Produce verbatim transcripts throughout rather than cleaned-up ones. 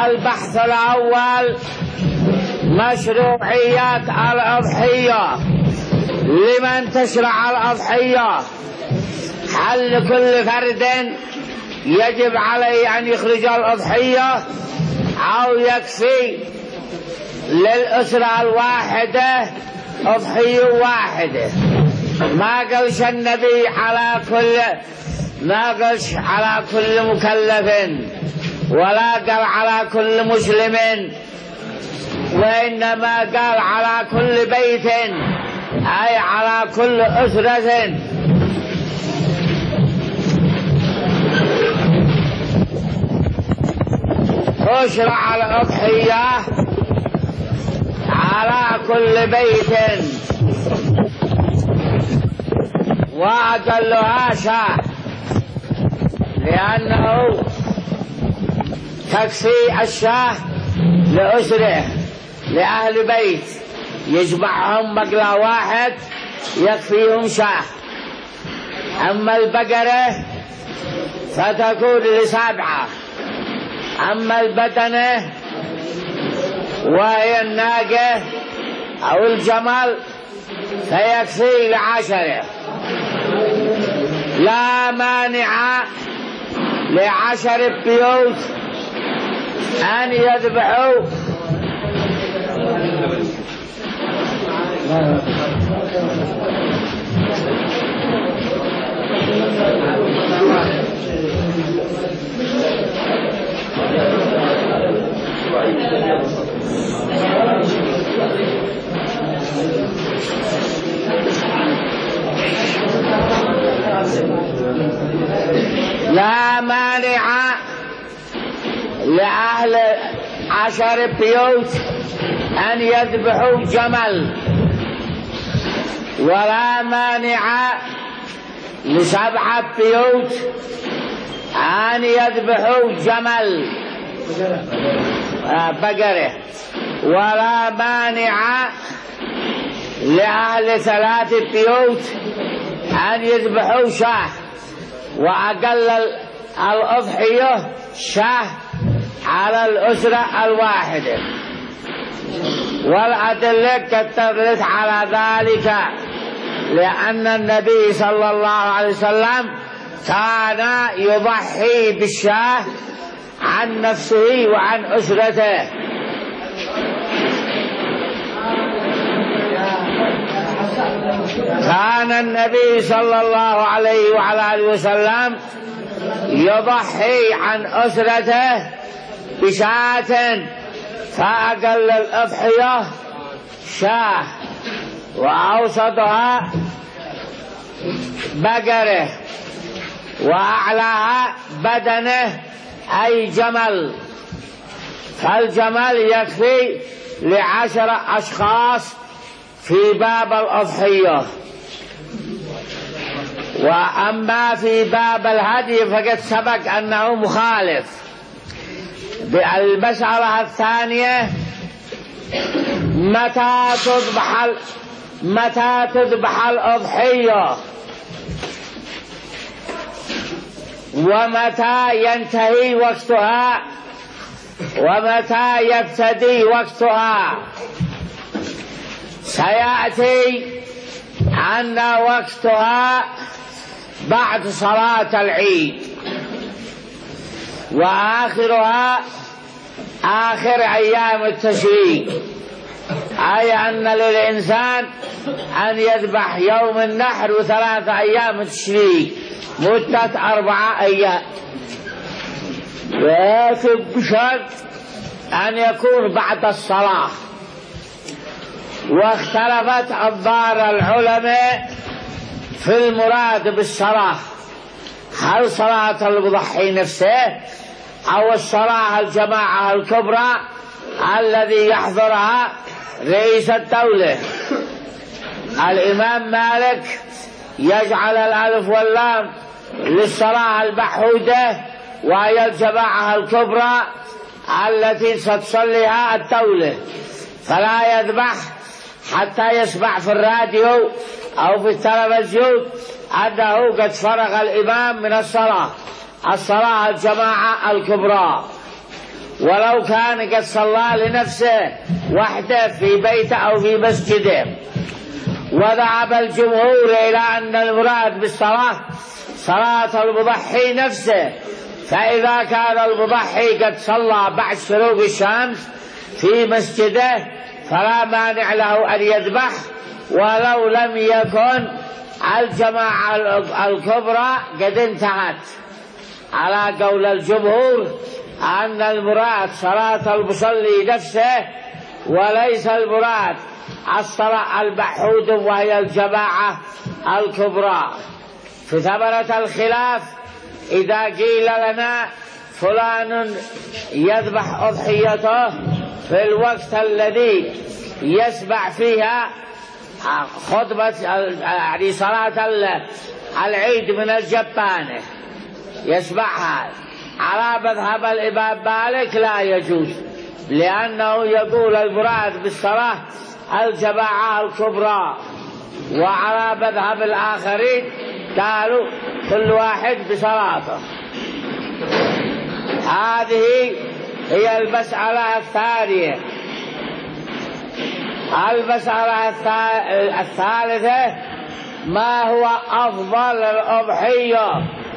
البحث الأول مشروعية الأضحية. لمن تشرع الأضحية؟ هل لكل فرد يجب عليه أن يخرج الأضحية أو يكفي للأسرة الواحدة أضحية واحدة؟ ما قالش النبي على كل ما قالش على كل مكلف ولا قال على كل مسلم، وإنما قال على كل بيت أي على كل أسرة. تشرع الأضحية على كل بيت، وأقلها شاة، لأنه تكفي الشاة لأسره لأهل بيت، يجمعهم مقلى واحد يكفيهم شاة. أما البقرة فتكون لسبعة، أما البدنة وهي الناقة أو الجمل فيكفي لعشرة. لا مانع لعشر بيوت أن يذبحوا لا مانع لأهل عشر بيوت أن يذبحوا جمل، ولا مانع لسبعة بيوت أن يذبحوا جمل بقرة، ولا مانع لأهل ثلاث بيوت أن يذبحوا شاه، وأقل الأضحية شاه على الأسرة الواحدة. والأدلة قد تدل على ذلك، لأن النبي صلى الله عليه وسلم كان يضحي بالشاه عن نفسه وعن أسرته. كان النبي صلى الله عليه وعلى آله وسلم يضحي عن أسرته بشاة، فأقل الأضحية شاه، وأوسطها بقرة، وأعلاها بدنه أي جمل. فالجمل يكفي لعشر أشخاص في باب الأضحية. وأما في باب الهدي فقد سبق أنه مخالف. المسألة الثانية متى تذبح متى تذبح الأضحية، ومتى ينتهي وقتها، ومتى يبتدي وقتها. سيأتي أن وقتها بعد صلاة العيد، وآخرها آخر أيام التشريق، أي أن للإنسان أن يذبح يوم النحر وثلاثة أيام التشريق مدة أربعة أيام، لكن بشرط أن يكون بعد الصلاة. واختلفت أنظار العلماء في المراد بالصلاة، هل صلاة المضحي نفسه أو الصلاة الجماعة الكبرى الذي يحضرها رئيس الدولة. الإمام مالك يجعل الألف واللام للصلاة المحودة، وهي الجماعة الكبرى التي ستصليها الدولة، فلا يذبح حتى يسمع في الراديو أو في التلفزيون أنه قد فرغ الإمام من الصلاة الصلاة الجماعة الكبرى. ولو كان قد صلى لنفسه وحده في بيته أو في مسجده. وذهب الجمهور إلى أن المراد بالصلاة صلاة المضحي نفسه، فإذا كان المضحي قد صلى بعد شروق الشمس في مسجده فلا مانع له أن يذبح، ولو لم يكن الجماعة الكبرى قد انتهت، على قول الجمهور أن المراد صلاة المصلي نفسه وليس المراد الصلاة البحود وهي الجماعة الكبرى. فثمرة الخلاف إذا قيل لنا فلان يذبح أضحيته في الوقت الذي يسمع فيها خطبة يعني صلاة العيد من الجبانة يسمعها، على مذهب الإمام مالك لا يجوز، لأنه يقول المراد بالصلاة الجماعة الكبرى، وعلى مذهب الآخرين قالوا كل واحد بصلاته. هذه هي المسألة الثانية. المسألة الثالثة ما هو أفضل الأضحية،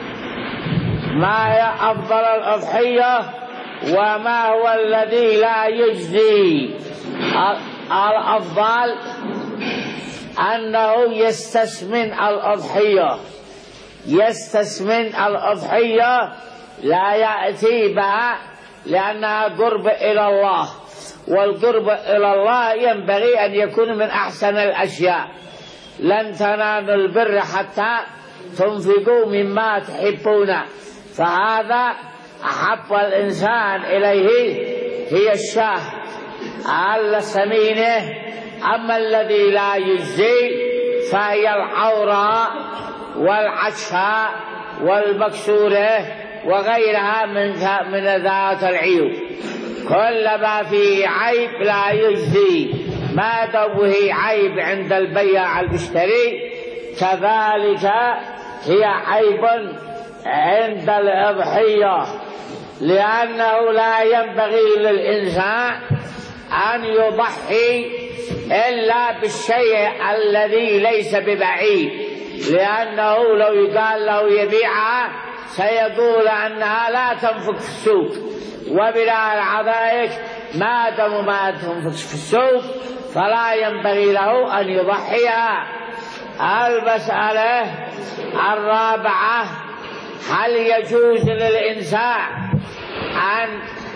ما هي أفضل الأضحية وما هو الذي لا يجزي. الأفضل أنه يستسمن الأضحية، يستسمن الأضحية لا يأتي بها لأنها قرب إلى الله، والقرب إلى الله ينبغي أن يكون من أحسن الأشياء. لن تنالوا البر حتى تنفقوا مما تحبون، فهذا أحب الإنسان إليه هي الشاه السمينة. أما الذي لا يجزي فهي العوراء والعشفاء والمكسورة وغيرها من من ذات العيوب. كل ما فيه عيب لا يجزي، ما دام فيه عيب عند البياع المشتري كذلك هي عيب عند الأضحية، لأنه لا ينبغي للإنسان أن يضحي إلا بالشيء الذي ليس ببعيد، لأنه لو يقال له يبيعها سيقول أنها لا تنفق في السوق، وبلا العذائك ما دام ما تنفق في السوق فلا ينبغي له أن يضحيها. المسألة الرابعة هل يجوز للإنسان أن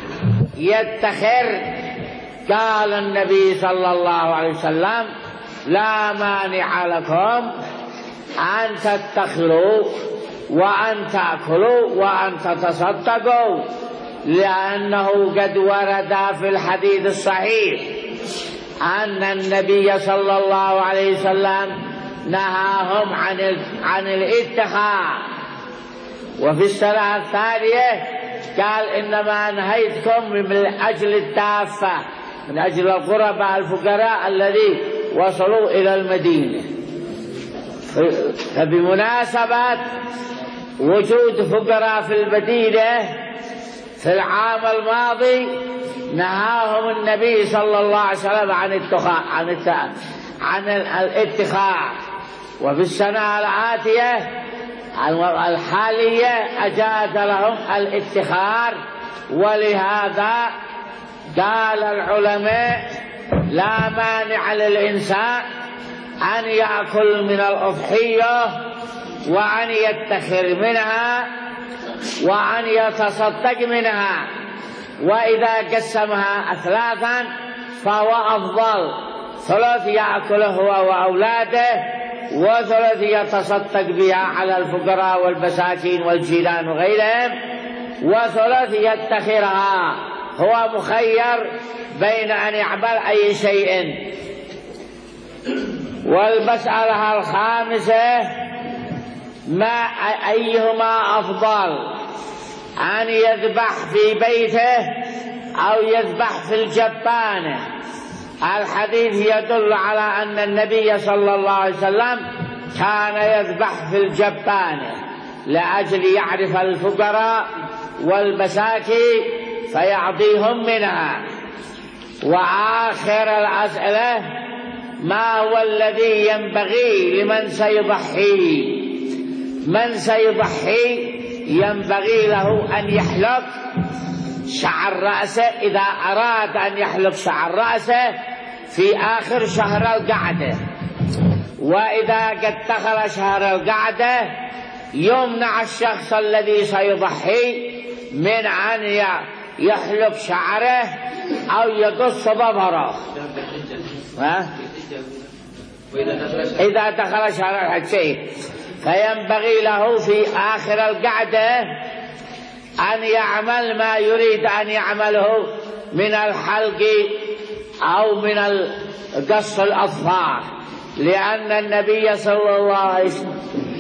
يدخر؟ قال النبي صلى الله عليه وسلم لا مانع لكم أن تدخروا وأن تأكلوا وأن تتصدقوا، لأنه قد ورد في الحديث الصحيح أن النبي صلى الله عليه وسلم نهاهم عن عن الادخار. وفي السنة الثانية قال إنما نهيتكم من أجل الدافة، من أجل الغرباء الفقراء الذين وصلوا إلى المدينة. فبمناسبة وجود فقراء في المدينة في العام الماضي نهاهم النبي صلى الله عليه وسلم عن الادخار عن عن الادخار. وفي السنة الآتية الحالية أجاز لهم الادخار، ولهذا قال العلماء لا مانع للإنسان أن يأكل من الأضحية وأن يدخر منها وأن يتصدق منها، وإذا قسمها أثلاثا فهو أفضل، ثلث يأكله هو وأولاده وثلث يتصدق بها على الفقراء والمساكين والجيران وغيرهم، وثلث يدخرها. هو مخير بين أن يعمل أي شيء. والمسألة الخامسة ما أيهما أفضل، أن يذبح في بيته أو يذبح في الجبانة؟ الحديث يدل على أن النبي صلى الله عليه وسلم كان يذبح في الجبانة لأجل يعرف الفقراء والمساكين فيعطيهم منها. وآخر الأسئلة: ما هو الذي ينبغي لمن سيضحي؟ من سيضحي ينبغي له أن يحلق شعر رأسه إذا أراد أن يحلق شعر رأسه في آخر شهر القعدة، وإذا قد دخل شهر القعدة يمنع الشخص الذي سيضحي من أن يحلق شعره أو يقص ظفره إذا دخل شهر الحج. فينبغي له في آخر القعدة أن يعمل ما يريد أن يعمله من الحلق أو من قص الأظفار، لأن النبي صلى الله عليه وسلم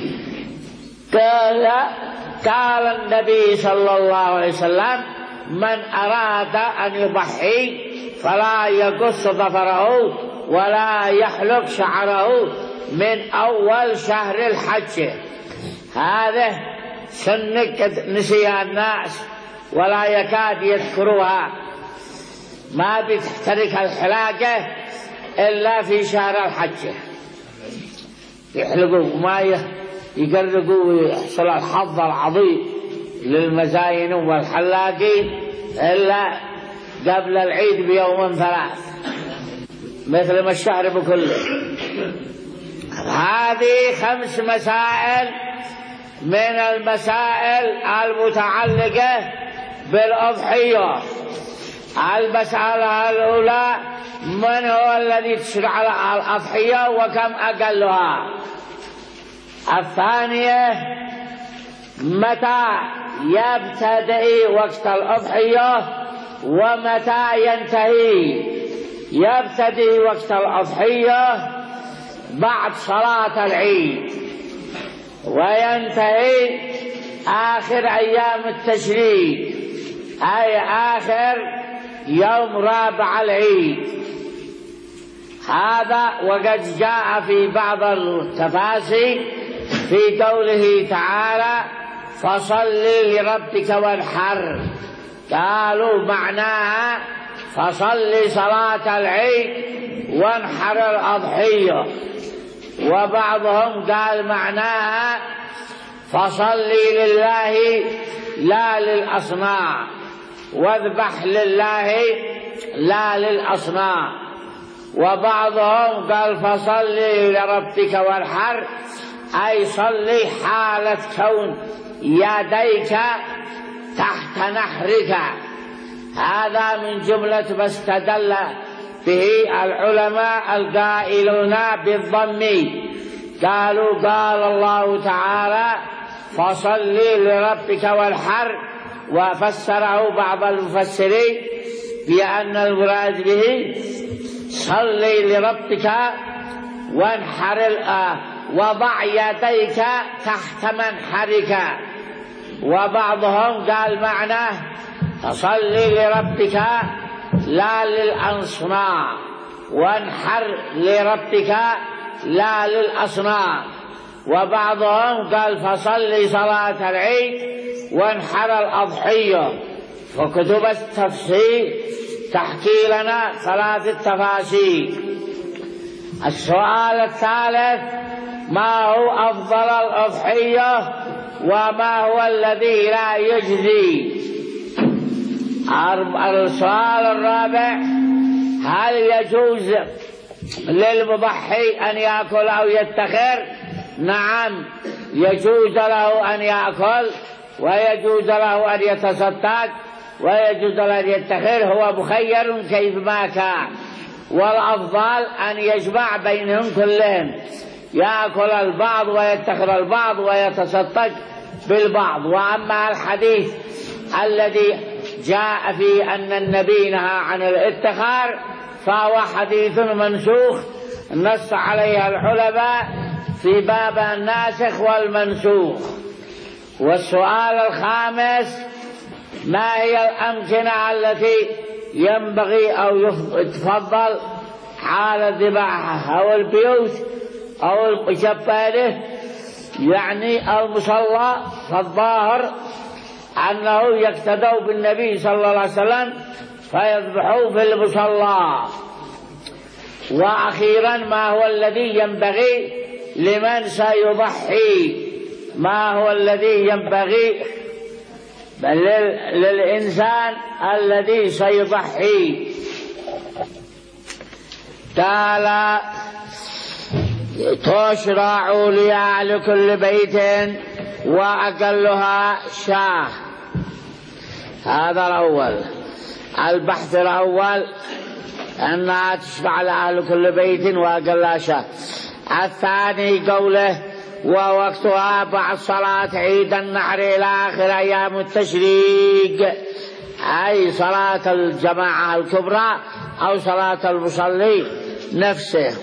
قال قال النبي صلى الله عليه وسلم: من أراد أن يضحي فلا يقص ظفره ولا يحلق شعره من أول شهر الحج. هذا سنة نسيها الناس ولا يكاد يذكروها، ما بتحترق الحلاقة إلا في شهر الحج، يحلقوا ما يقرقوا ويحصل الحظ العظيم للمزاين والحلاقين إلا قبل العيد بيوم ثلاث مثل ما الشهر بكله. هذه خمس مسائل من المسائل المتعلقة بالأضحية. المسألة الأولى: من هو الذي تشرع الأضحية وكم أقلها؟ الثانية: متى يبتدئ وقت الأضحية ومتى ينتهي؟ يبتدئ وقت الأضحية بعد صلاة العيد وينتهي آخر أيام التشريق، أي آخر يوم رابع العيد. هذا وقد جاء في بعض التفاسير في قوله تعالى: فصل لربك وانحر، قالوا معناها فصل صلاة العيد وانحر الأضحية، وبعضهم قال معناها فصل لله لا للأصنام، واذبح لله لا للأصنام. وبعضهم قال فصل لربك وانحر، أي صلي حالة كون يديك تحت نحرك. هذا من جملة ما استدل به العلماء القائلون بالضم، قالوا قال الله تعالى فصل لربك وانحر، وفسره بعض المفسرين بأن المراد به صلي لربك وانحر وضع يديك تحت منحرك. وبعضهم قال معناه فصلي لربك لا للأصنام وانحر لربك لا للأصنام. وبعضهم قال فصلي صلاة العيد وانحر الأضحية. وكتب التفسير تحكي لنا ثلاث تفاسير. السؤال الثالث: ما هو أفضل الأضحية وما هو الذي لا يجزي؟ السؤال الرابع: هل يجوز للمضحي أن يأكل أو يدخر؟ نعم، يجوز له أن يأكل ويجوز له أن يتصدق ويجوز له أن يدخر، هو مخير كيفما كان، والأفضل أن يجمع بينهم كلهم، يأكل البعض ويدخر البعض ويتصدق بالبعض. وأما الحديث الذي جاء في أن النبي نهى عن الادخار فهو حديث منسوخ نص عليه العلماء في باب الناسخ والمنسوخ. والسؤال الخامس: ما هي الأمكنة التي ينبغي أو يتفضل حال الذبح؟ أو البيوت أو المشبهة، يعني المصلى في الظاهر أنه يقتدوا بالنبي صلى الله عليه وسلم فيذبحوا في المصلى. وأخيرا ما هو الذي ينبغي لمن سيضحي؟ ما هو الذي ينبغي للإنسان الذي سيضحي؟ قال تشرع لأهل كل بيت وأقلها شاة. هذا الأول. البحث الأول أنها تشرع لأهل كل بيت وأقلها شاة. الثاني قوله ووقتها بعد صلاة عيد النحر إلى آخر أيام التشريق، أي صلاة الجماعة الكبرى أو صلاة المصلي نفسه.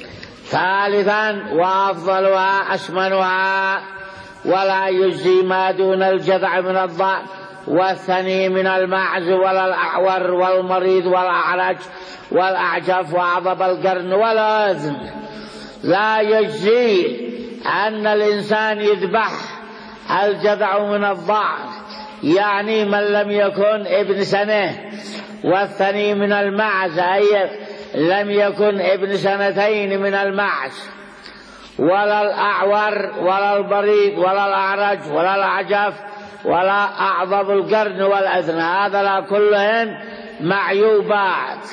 ثالثا وأفضلها أسمنها، ولا يجزي ما دون الجذع من الضأن والثني من الماعز ولا الأعور والمريض والأعرج والأعجف وعضب القرن والأذن. لا يجزي أن الإنسان يذبح الجذع من الضأن، يعني من لم يكن ابن سنة، والثني من الماعز أي لم يكن ابن سنتين من الماعز، ولا الأعور ولا البريد ولا الأعرج ولا الأعجف ولا أعضب القرن والأذن. هذا لا كلهن معيوبات.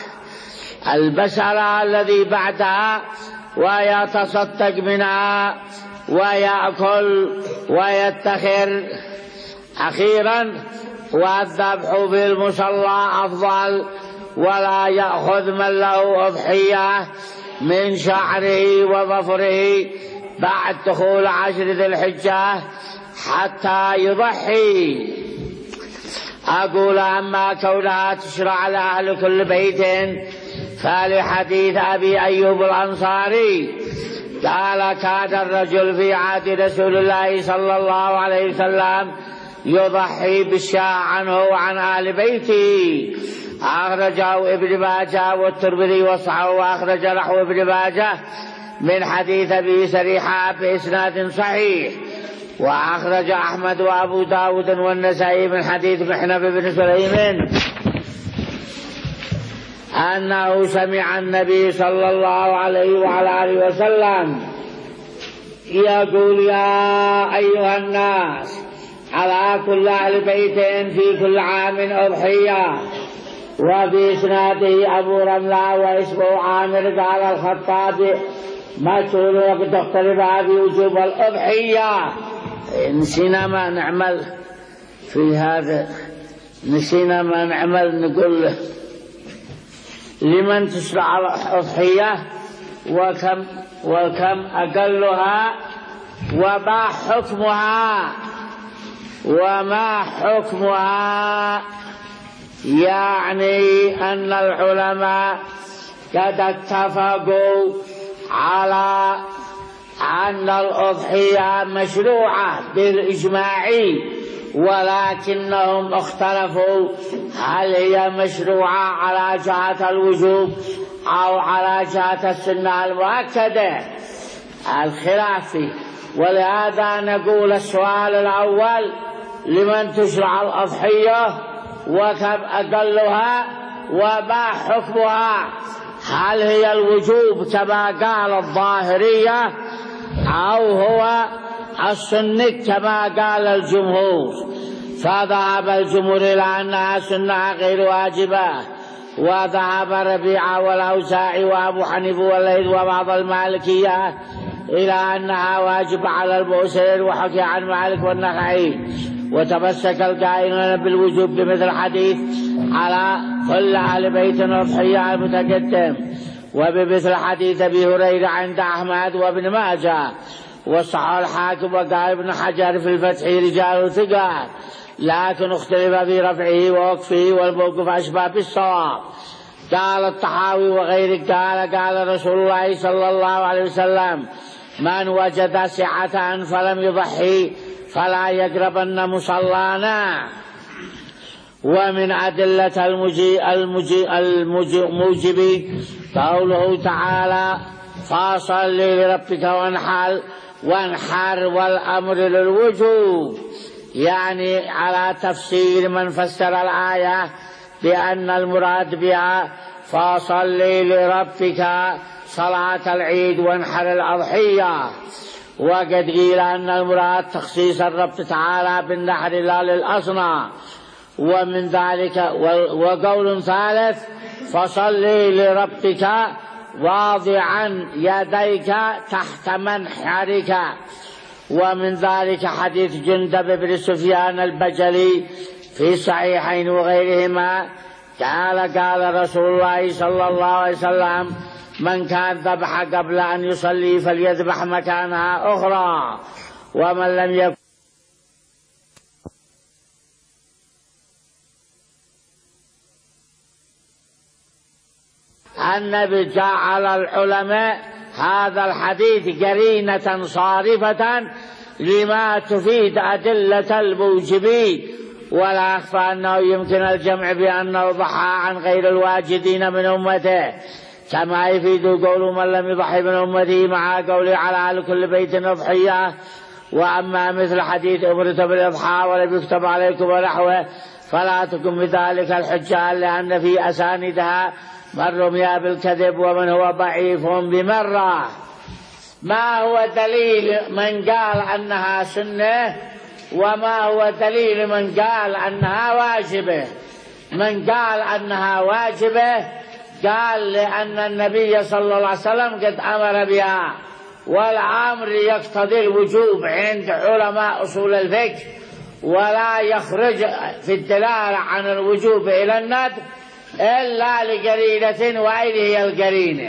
المسألة الذي بعدها ويتصدق منها ويأكل ويتخر. أخيرا والذبح في المصلى أفضل، ولا يأخذ من له أضحية من شعره وظفره بعد دخول عشر ذي الحجة حتى يضحي. أقول أما كونها تشرع لأهل كل بيت فلحديث أبي أيوب الأنصاري قال كان الرجل في عهد رسول الله صلى الله عليه وسلم يضحي بالشاة عنه وعن آل بيته. أخرجه ابن ماجه والترمذي وصححه، وأخرج نحو ابن ماجه من حديث أبي سريحة بإسناد صحيح. وأخرج أحمد وأبو داود والنسائي من حديث محنف بن سليم أنه سمع النبي صلى الله عليه وعلى آله وسلم يقول يا أيها الناس على كل أهل بيت في كل عام أضحية. وفي إسناده أبو رملة واسمه عامر قال الخطابي مشهور وقد تختلف في وجوب الأضحية. نسينا ما نعمل في هذا، نسينا ما نعمل نقول لمن تشرع الأضحية وكم وكم أقلها وما حكمها وما حكمها. يعني أن العلماء قد اتفقوا على أن الأضحية مشروعة بالإجماع، ولكنهم اختلفوا هل هي مشروعة على جهة الوجوب أو على جهة السنة المؤكدة الخلافي. ولهذا نقول السؤال الأول لمن تشرع الأضحية وكم أقلها وما حكمها؟ هل هي الوجوب كما قال الظاهرية أو هو السنة كما قال الجمهور؟ فذهب الجمهور إلى أنها سنة غير واجبة، وذهب ربيعة والأوزاعي وأبو حنيفة والليث وبعض المالكية إلى أنها واجبة على المؤسر، وحكي عن مالك والنخعي. وتمسك القائلون بالوجوب بمثل حديث على كل أهل بيت أضحية المتقدم، وبمثل حديث أبي هريرة عند أحمد وابن ماجه. وصحح الحاكم وقال ابن حجر في الفتح رجال ثقات، لكن اختلف في رفعه ووقفه والموقف أشبه بالصواب. قال الطحاوي وغيره قال قال رسول الله صلى الله عليه وسلم من وجد سعة فلم يضحي فلا يقربن مصلانا. ومن أدلة المجي المجي الموجب قوله تعالى فصل لربك وانحر وانحر والأمر للوجوب، يعني على تفسير من فسر الآية بأن المراد بها فصلي لربك صلاة العيد وانحر الأضحية، وقد قيل أن المراد تخصيص الرب تعالى بالنحر لا للأصنام. ومن ذلك وقول ثالث فصلي لربك واضعا يديك تحت منحرك. ومن ذلك حديث جندب بن سفيان البجلي في الصحيحين وغيرهما قال قال رسول الله صلى الله عليه وسلم من كان ذبح قبل أن يصلي فليذبح مكانها أخرى، ومن لم يكن النبي جعل العلماء هذا الحديث قرينة صارفة لما تفيد أدلة الموجبين، ولا أخفى أنه يمكن الجمع بأنه ضحى عن غير الواجدين من أمته، كما يفيد قول من لم يضحي من أمته مع قوله على كل بيت أضحية. وأما مثل حديث أمرت بالإضحى ولم يكتب عليكم ونحوه فلا تكن بذلك الحجة، لأن في أساندها من رمي بالكذب ومن هو ضعيف بمرة. ما هو دليل من قال أنها سنة وما هو دليل من قال أنها واجبة؟ من قال أنها واجبة قال لأن النبي صلى الله عليه وسلم قد أمر بها، والأمر يقتضي الوجوب عند علماء أصول الفقه، ولا يخرج في الدلالة عن الوجوب إلى الندب إلا لقرينة، وأين هي القرينة؟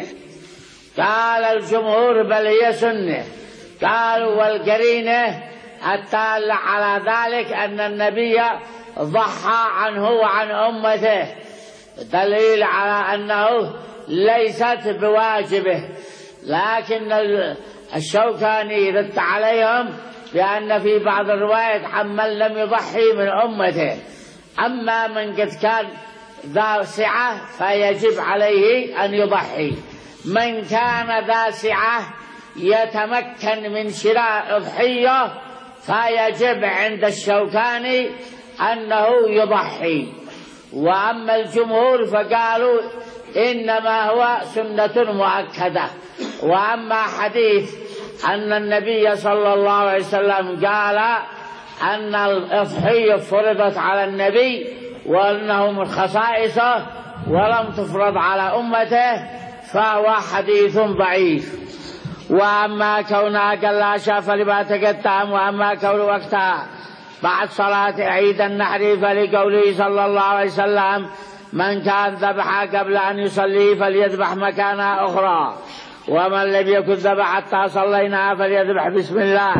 قال الجمهور بل هي سنة. قالوا والقرينة الدالة على ذلك أن النبي ضحى عنه وعن أمته، دليل على أنه ليست بواجبه. لكن الشوكاني رد عليهم بأن في بعض الروايات عمن لم يضحي من أمته، أما من قد كان ذا سعة فيجب عليه أن يضحي. من كان ذا سعة يتمكن من شراء أضحية فيجب عند الشوكاني أنه يضحي. وأما الجمهور فقالوا إنما هو سنة مؤكدة. وأما حديث أن النبي صلى الله عليه وسلم قال أن الأضحية فرضت على النبي وأنه من خصائصه ولم تفرض على أمته فهو حديث ضعيف. وأما كونها قال لا شاف لما تقدم، وأما كون وقتها بعد صلاة عيد النحر فلقوله صلى الله عليه وسلم من كان ذبح قبل أن يصلي فليذبح مكانها أخرى، ومن لم يكن ذبح حتى صلينا فليذبح بسم الله.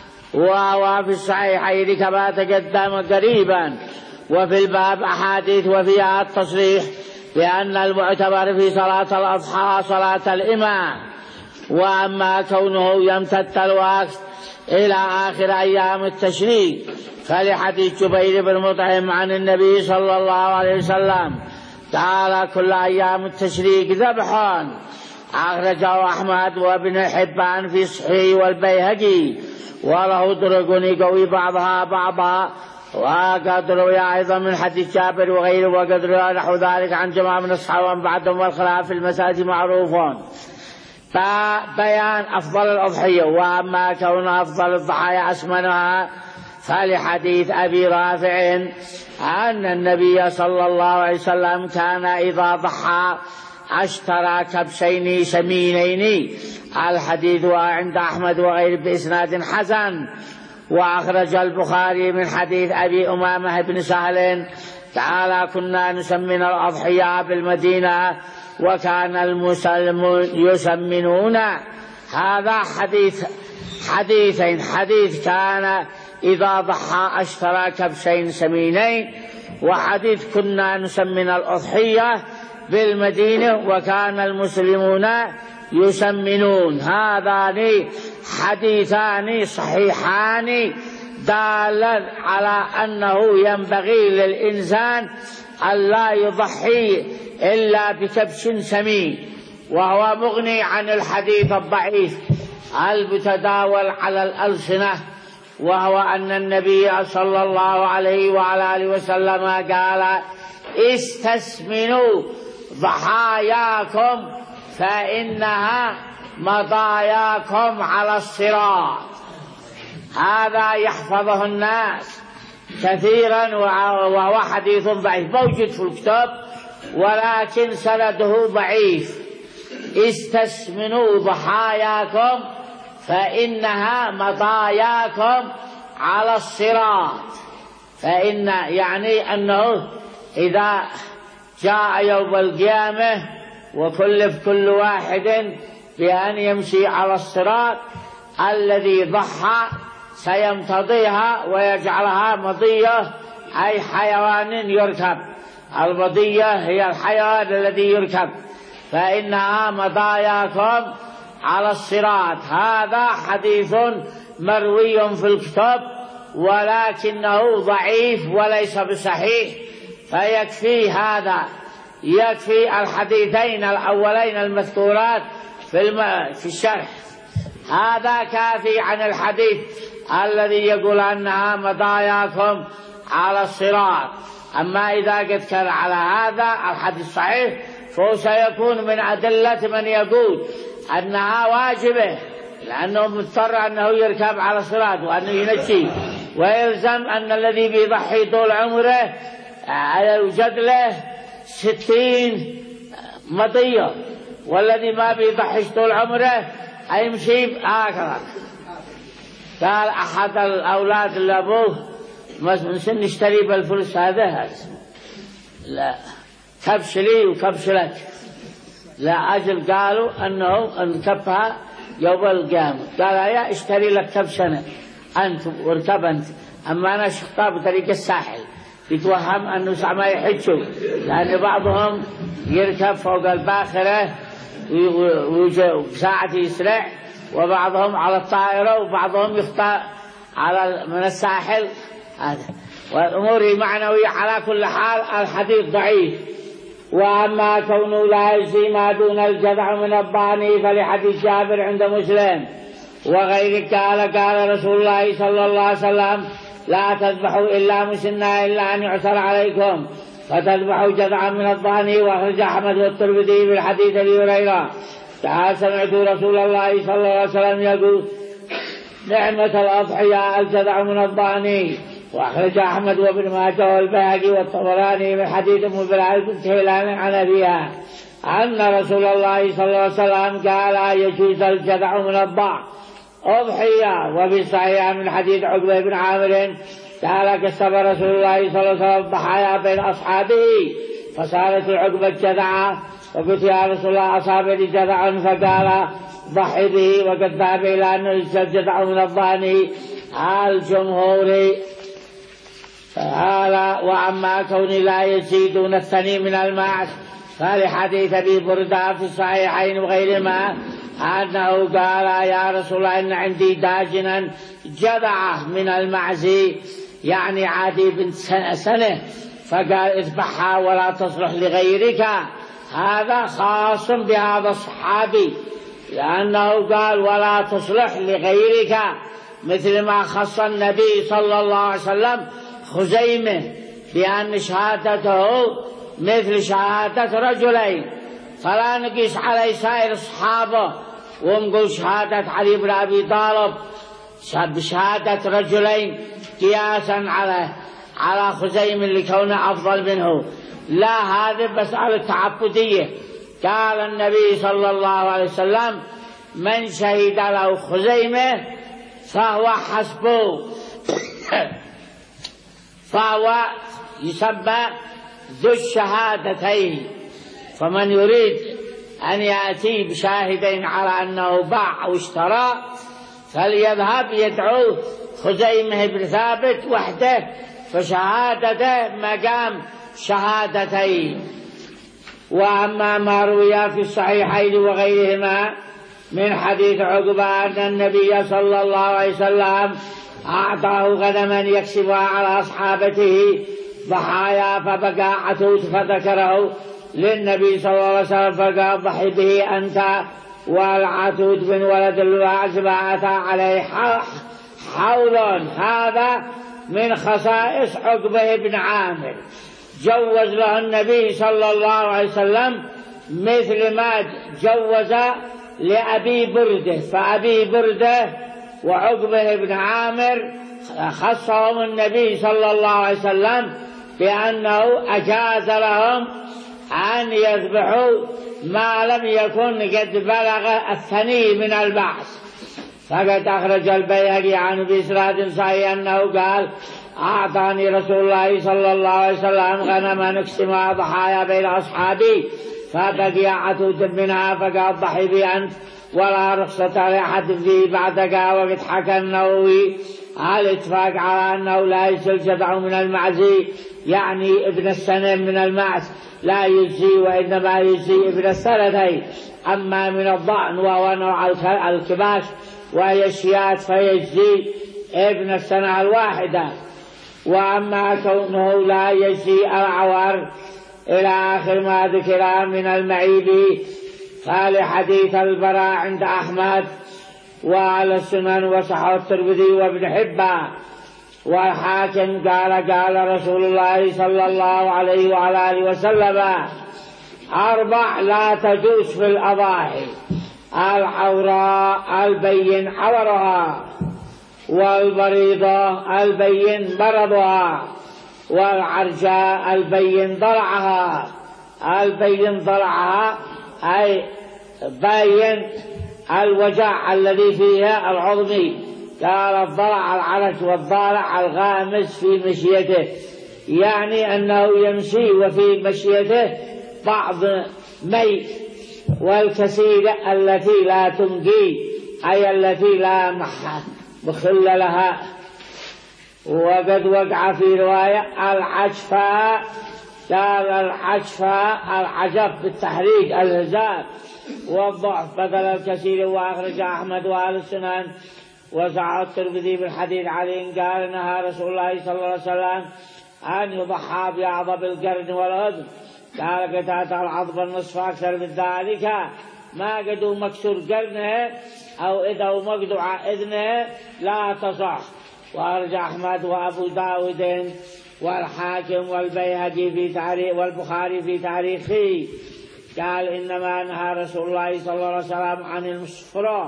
وهو في الصحيحين كما تقدم قريبا. وفي الباب أحاديث وفيها التصريح بأن المعتبر في صلاة الأضحى صلاة الإمام. وأما كونه يمتد الوقت إلى آخر أيام التشريق فلحديث جبير بن مطعم عن النبي صلى الله عليه وسلم تعالى كل أيام التشريق ذبح، أخرجه أحمد وابن حبان في صحيح والبيهقي، وله طرق يقوي بعضها بعضا. وقد روي أيضا من حديث جابر وغيره، وقد روي نحو ذلك عن جماعة من الصحابة بعدهم، والخلاف في المساجد معروف. بيان أفضل الأضحية. وأما كون أفضل الضحايا أسمنها فلحديث أبي رافع أن النبي صلى الله عليه وسلم كان إذا ضحى اشترى كبشين سمينين. الحديث عند أحمد وغيره بإسناد حسن. وأخرج البخاري من حديث أبي أمامة بن سهل تعالى كنا نسمن الأضحية بالمدينة وكان المسلمون يسمنون. هذا حديث حديثين، حديث كان إذا ضحى اشترى كبشين سمينين، وحديث كنا نسمن الأضحية بالمدينة وكان المسلمون يسمنون. هذان حديثان صحيحان دالا على أنه ينبغي للإنسان ألا يضحي إلا بكبش سمين، وهو مغني عن الحديث الضعيف المتداول على الألسنة وهو أن النبي صلى الله عليه وعلى آله وسلم قال: استثمنوا ضحاياكم فإنها مضاياكم على الصراط. هذا يحفظه الناس كثيرا، وهو حديث ضعيف موجود في الكتاب ولكن سنده ضعيف. استثمنوا ضحاياكم فإنها مضاياكم على الصراط. فإن يعني أنه إذا جاء يوم القيامة وكلف كل واحد بأن يمشي على الصراط، الذي ضحى سيمتضيها ويجعلها مضية، أي حيوان يركب. المضية هي الحيوان الذي يركب، فإنها مضاياكم على الصراط. هذا حديث مروي في الكتاب ولكنه ضعيف وليس بصحيح، فيكفي هذا، يكفي الحديثين الأولين المذكورات في, الم... في الشرح. هذا كافي عن الحديث الذي يقول أنها مضاياكم على الصراط. أما إذا قد كان على هذا الحديث صحيح فهو سيكون من أدلة من يقول أنها واجبة، لأنه مضطر أنه يركب على الصراط وأنه ينجي، ويلزم أن الذي بيضحي طول عمره يوجد له ستين مضية، والذي ما بيضحي طول عمره يمشي هكذا. قال أحد الأولاد لأبوه: مثلا نشتري بالفلوس هذا؟ لا، كبش لي وكبش لك. لا أجل قالوا أنه انكبها يوم القيامة. قال: يا اشتري لك كبشنا أنت واركب أنت، أما أنا شخطها بطريق الساحل. يتوهم أنه ما يحجوا، لأن بعضهم يركب فوق الباخرة وساعة يسرع، وبعضهم على الطائرة، وبعضهم يخطأ على من الساحل. هذا والأمور معنوية. على كل حال الحديث ضعيف. وأما كونه لا يجزي ما دون الجذع من الضاني فلحديث جابر عند مسلم وغيره قال: قال رسول الله صلى الله عليه وسلم: لا تذبحوا إلا مسنا إلا أن يعثر عليكم فتذبحوا جذعا من الضاني. وأخرج أحمد والترمذي بالحديث أبي هريرة قال: سمعت رسول الله صلى الله عليه وسلم يقول: نعمة الأضحية الجذع من الضاني. وأخرج أحمد وابن ماجه والبيهقي والطبراني من حديث أم بلال بنت هلال عن أبيها أن رسول الله صلى الله عليه وسلم قال: يجوز الجذع من الضأن أضحية. وفي الصحيح من حديث عقبة بن عامر قال: قسم رسول الله صلى الله عليه وسلم الضحايا بين أصحابه فصارت العقبة جذعا، وقلت: يا رسول الله أصابني جذع، فقال: ضحي به. وقد ذهب إلى أن الجذع من الضأن الجمهور. قال: وأما كون لا يزيدون الثني من المعز فلحديث أبي بردة في الصحيحين وغيرهما أنه قال: يا رسول الله إن عندي داجنا جذعة من المعز، يعني عادي بنت سنة، فقال: اذبحها ولا تصلح لغيرك. هذا خاص بهذا الصحابي، لأنه قال: ولا تصلح لغيرك، مثل ما خص النبي صلى الله عليه وسلم خزيمة بأن شهادته مثل شهادة رجلين، فلا نقيس على سائر الصحابة ونقول شهادة علي بن أبي طالب بشهادة رجلين قياسا على على خزيمة لكونه أفضل منه. لا، هذا مسألة تعبدية. قال النبي صلى الله عليه وسلم: من شهد له خزيمة فهو حسبه، فهو يسمى ذو الشهادتين. فمن يريد أن يأتي بشاهدين على أنه باع أو اشترى فليذهب يدعو خزيمة بن ثابت وحده، فشهادته مقام شهادتين. وأما ما روي في الصحيحين وغيرهما من حديث عقبة أن النبي صلى الله عليه وسلم أعطاه غنما يكسبها على أصحابته ضحايا، فبقى عتود فذكره للنبي صلى الله عليه وسلم فقال: ضحي به أنت. والعتود من ولد الواعز أتى عليه حول. هذا من خصائص عقبة بن عامر، جوز له النبي صلى الله عليه وسلم مثل ما جوز لأبي بردة. فأبي بردة وعقبة بن عامر خصهم النبي صلى الله عليه وسلم بأنه أجاز لهم أن يذبحوا ما لم يكن قد بلغ الثني من البعث. فقد أخرج البيهقي عنه بإسناد صحيح أنه قال: أعطاني رسول الله صلى الله عليه وسلم غنما نقسمها ضحايا بين أصحابي، فبقي عتود منها فقال: ضحي بي أنت ولا رخصة لأحد فيه بعدك. وقد حكى النووي على الاتفاق على أنه لا يجزي جذع من المعزي، يعني ابن السنة من المعز لا يجزي، وإنما يجزي ابن السنتين. أما من الضأن وهو نوع الكباش وهي الشيات فيجزي ابن السنة الواحدة. وأما كونه لا يجزي العوار إلى آخر ما ذكر من المعيب، فلحديث البراء عند أحمد وعلى السنن وصححه الترمذي وابن حبان والحاكم قال: قال رسول الله صلى الله عليه وعلى آله وسلم: أربع لا تجوز في الأضاحي: العوراء البين عورها، والبريضة البين برضها، والعرجاء البين ضلعها. البين ضلعها أي بين الوجع الذي فيها العظمي. قال: الضلع العرج والضالع الغامز في مشيته، يعني أنه يمشي وفي مشيته بعض ميت. والكسيرة التي لا تنقي أي التي لا مخل لها. وقد وقع في رواية العجفاء، قال: العجفاء العجف بالتحريك الهزال والضعف بدل الكثير. وأخرج أحمد وأهل السنن وصححه الترمذي بالحديث علي قال: نهى رسول الله صلى الله عليه وسلم أن يضحى بأعظم القرن والأذن. قال: قتادة العظم النصف أكثر من ذلك، ما قدوا مكسور قرنه أو إذا مقطوع إذنه لا تصح. وأخرج أحمد وأبو داود والحاكم والبيهقي في تاريخ والبخاري في تاريخه قال: إنما نهى رسول الله صلى الله عليه وسلم عن المصفرة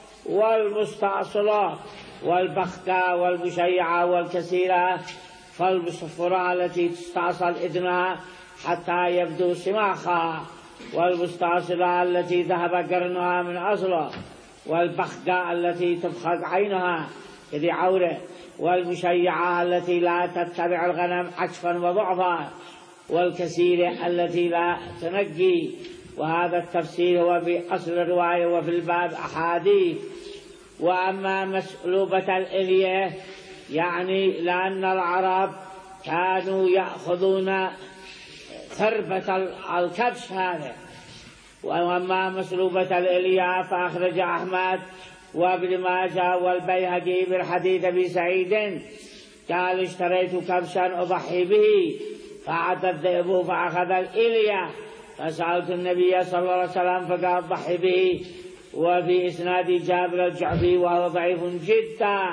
والمستأصلة والبختة والمشيعة والكثيرة. فالمصفرة التي تستأصل إذنها حتى يبدو سماخها، والمستأصلة التي ذهب قرنها من أصله، والبختة التي تبخض عينها إذ عوره، والمشيعة التي لا تتبع الغنم عجفا وضعفا، والكثيرة التي لا تنقي. وهذا التفسير هو في أصل الرواية وفي الباب أحاديث. وأما مسلوبة الإلية يعني لأن العرب كانوا يأخذون ثربة الكبش هذا. وأما مسلوبة الإلية فأخرج أحمد وابن ماجه والبيهقي بالحديث أبي سعيد قال: اشتريت كبشا أضحي به فعاد الذئب فأخذ الإلية، فسألت النبي صلى الله عليه وسلم فقال: ضحي به. وفي إسناد جابر الجعفي وهو ضعيف جدا،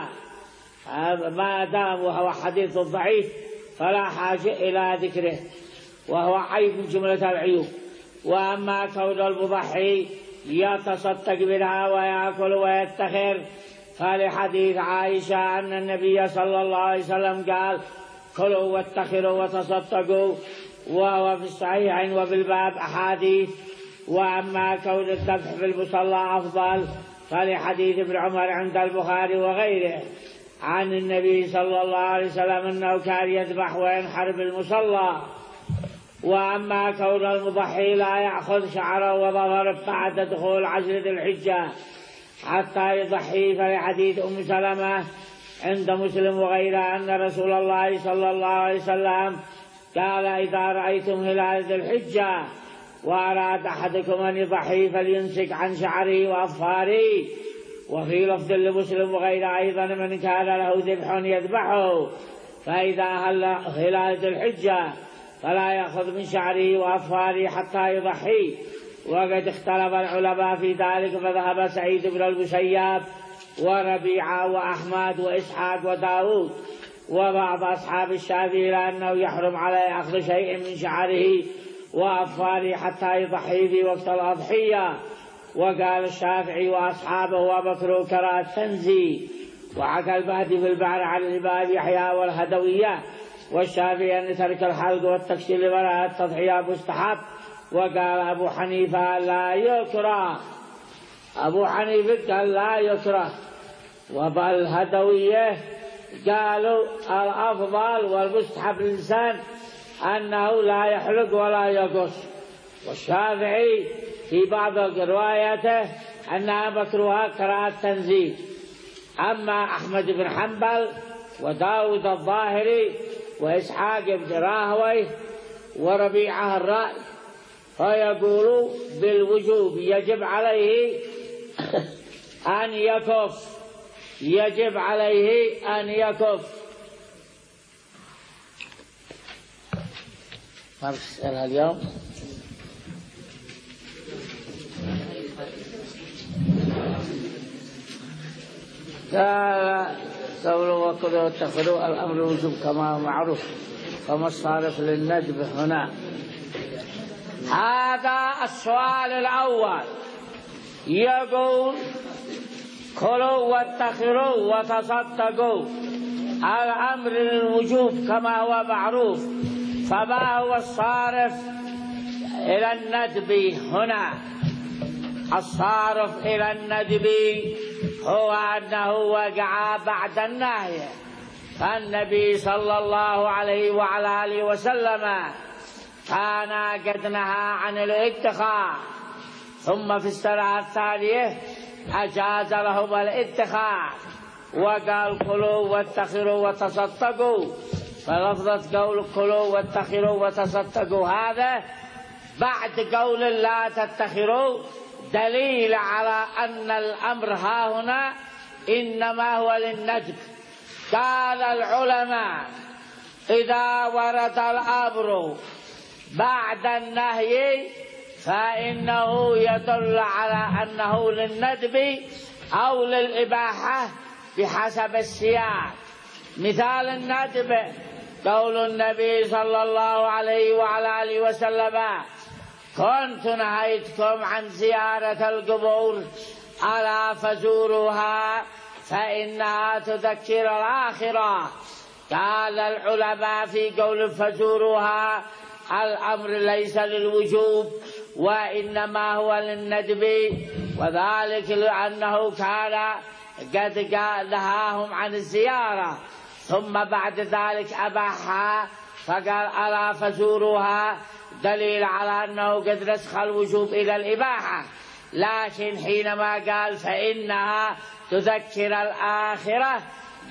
ما دام وهو حديث ضعيف فلا حاجة إلى ذكره، وهو عيب من جملة العيوب. وأما كون المضحي يتصدق منها ويأكل ويدخر فلحديث عائشة أن النبي صلى الله عليه وسلم قال: كلوا وادخروا وتصدقوا، وهو في الصحيحين وفي الباب أحاديث. وأما كون الذبح في المصلى أفضل فلحديث ابن عمر عند البخاري وغيره عن النبي صلى الله عليه وسلم أنه كان يذبح وينحر بالمصلى. وأما كون المضحي لا يأخذ شعره وظفره بعد دخول عشر ذي الحجة حتى يضحي فلحديث أم سلمة عند مسلم وغيره أن رسول الله صلى الله عليه وسلم قال: إذا رأيتم هلال ذي الحجة وأراد أحدكم أن يضحي فليمسك عن شعره وأظفاره. وفي لفظ لمسلم وغيره أيضا: من كان له ذبح يذبحه، فإذا هل هلال ذي الحجة فلا يأخذ من شعره وأظفاره حتى يضحي. وقد اختلف العلماء في ذلك، فذهب سعيد بن المسيب وربيعة وأحمد وإسحاق وداود وبعض أصحاب الشافعي لأنه يحرم عليه أخذ شيء من شعره وأظفاره حتى يضحي في وقت الأضحية. وقال الشافعي وأصحابه ومكروه كراهة التنزيه. وحكى البهدي في البحر عن الإمام يحيى والهدوية والشافعي أن ترك الحلق والتكسير لمرأة التضحية مستحب. وقال أبو حنيفة لا يكره، أبو حنيفة قال لا يكره. وبالهدوية قالوا الأفضل والمستحب للإنسان أنه لا يحلق ولا يقص. والشافعي في بعض رواياته أنها مكروهة كراهة تنزيه. أما أحمد بن حنبل وداود الظاهري وإسحاق بن راهويه وربيعة الرأي فيقولوا بالوجوب، يجب عليه أن يكف، يجب عليه أن يكف. ما بسألها اليوم. قال قولوا وكلوا واتخذوا الأمر الوجوب كما هو معروف، فما الصارف للندب هنا. هذا السؤال الأول، يقول كلوا واتخذوا وتصدقوا الأمر للوجوب كما هو معروف، فما هو الصارف إلى الندب هنا؟ الصارف إلى الندب هو أنه وقع بعد النهي، فالنبي صلى الله عليه وعلى آله وسلم كان قد نهى عن الاتخاذ، ثم في السنة الثانية أجاز لهم الاتخاذ وقال كلوا واتخذوا وتصدقوا. فلفظة قول كلوا واتخذوا وتصدقوا هذا بعد قول لا تتخذوا دليل على أن الأمر ها هنا إنما هو للندب. قال العلماء إذا ورد الأمر بعد النهي فإنه يدل على أنه للندب أو للإباحة بحسب السياق. مثال الندب قول النبي صلى الله عليه وعلى آله وسلم كنت نهيتكم عن زيارة القبور ألا فزوروها فإنها تذكر الآخرة. قال العلماء في قول فزوروها الأمر ليس للوجوب وإنما هو للندب، وذلك لأنه كان قد نهاهم عن الزيارة ثم بعد ذلك أباحها فقال ألا فزوروها، دليل على أنه قد نسخ الوجوب إلى الإباحة. لكن حينما قال فإنها تذكر الآخرة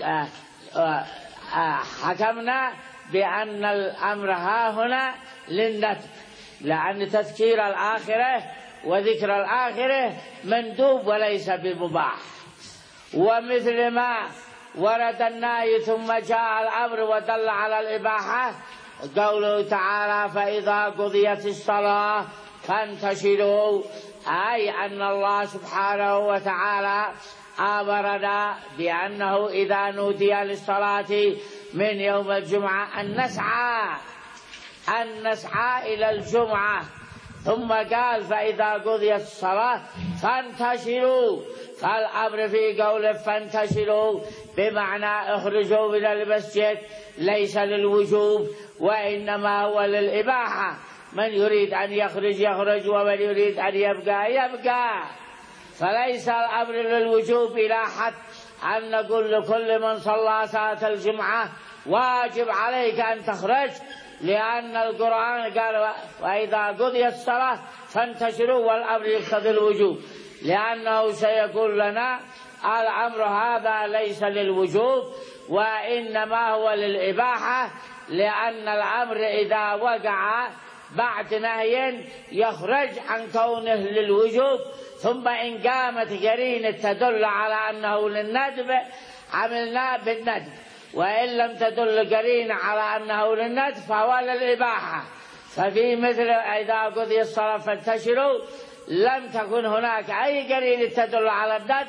حكمنا بأن الأمر ها هنا للندب، لأن تذكير الآخرة وذكر الآخرة مندوب وليس بمباح. ومثل ما ورد النهي ثم جاء الأمر ودل على الإباحة قوله تعالى فإذا قضيت الصلاة فانتشروا، أي أن الله سبحانه وتعالى أمرنا بأنه إذا نودي للصلاة من يوم الجمعة أن نسعى أن نسعى إلى الجمعة. ثم قال فإذا قضيت الصلاة فانتشروا، فالأمر في قوله فانتشروا بمعنى اخرجوا من المسجد ليس للوجوب وإنما هو للإباحة. من يريد أن يخرج يخرج ومن يريد أن يبقى يبقى، فليس الأمر للوجوب إلى حد أن نقول لكل من صلى صلاة الجمعة واجب عليك أن تخرج، لأن القرآن قال وإذا قضيت الصلاة فانتشروا والأمر يقتضي الوجوب، لأنه سيقول لنا الأمر هذا ليس للوجوب وإنما هو للإباحة، لأن الأمر إذا وقع بعد نهي يخرج عن كونه للوجوب، ثم إن قامت قرينة تدل على أنه للندب عملنا بالندب، وإن لم تدل قرينة على أنه للندب فهو للإباحة. ففي مثل إذا قضي الصلاة فانتشروا لم تكن هناك أي قرينة تدل على الندب،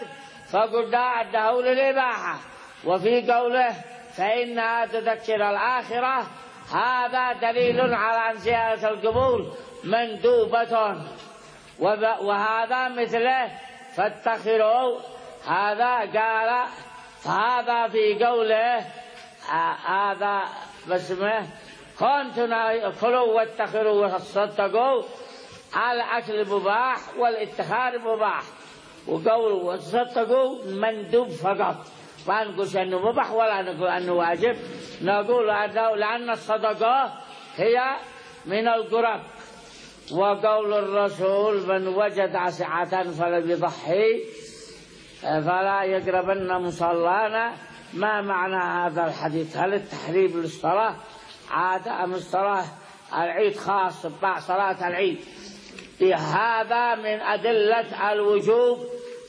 فقلنا أنه للإباحة. وفي قوله فإنها تذكر الآخرة هذا دليل على أن زيارة القبور مندوبة. وهذا مثله فاتخذوا، هذا قال فهذا في قوله هذا باسمه كنتم كلوا واتخذوا وتصدقوا، الأكل مباح والاتخاذ مباح، وقولوا وتصدقوا مندوب فقط، ما نقول أنه مباح ولا نقول أنه واجب، نقول أنه لأن الصدقة هي من القرب. وقول الرسول من وجد سعة فلم يضحي فلا يقربن مصلانا، ما معنى هذا الحديث؟ هل التحريم للصلاة عادة أم الصلاة العيد خاص مع صلاة العيد؟ هذا من أدلة الوجوب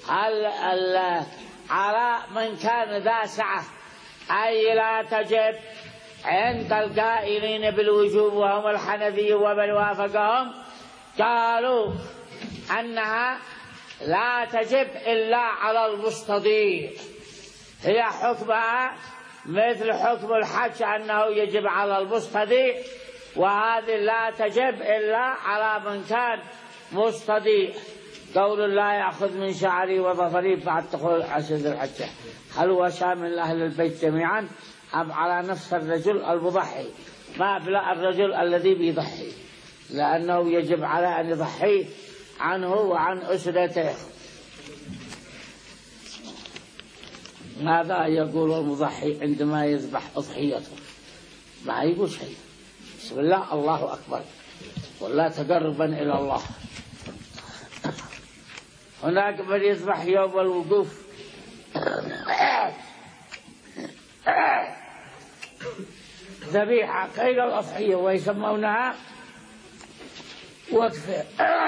على من كان ذا سعة، أي لا تجب عند القائلين بالوجوب وهم الحنفي ومن وافقهم، قالوا أنها لا تجب إلا على المستطيع، هي حكمها مثل حكم الحج أنه يجب على المستطيع، وهذه لا تجب إلا على من كان مستطيع. قول الله يأخذ من شعري وظفري بعد دخول عشر ذي الحجة، هل هو شامل أهل البيت جميعا أم على نفس الرجل المضحي؟ ما بلا الرجل الذي بيضحي، لأنه يجب على أن يضحي عنه وعن أسرته. ماذا يقول المضحي عندما يذبح أضحيته؟ ما يقول شيء، بسم الله الله أكبر، ولا تقربا إلى الله. هناك من يذبح يوم الوقوف ذبيحة غير الأضحية ويسمونها وقف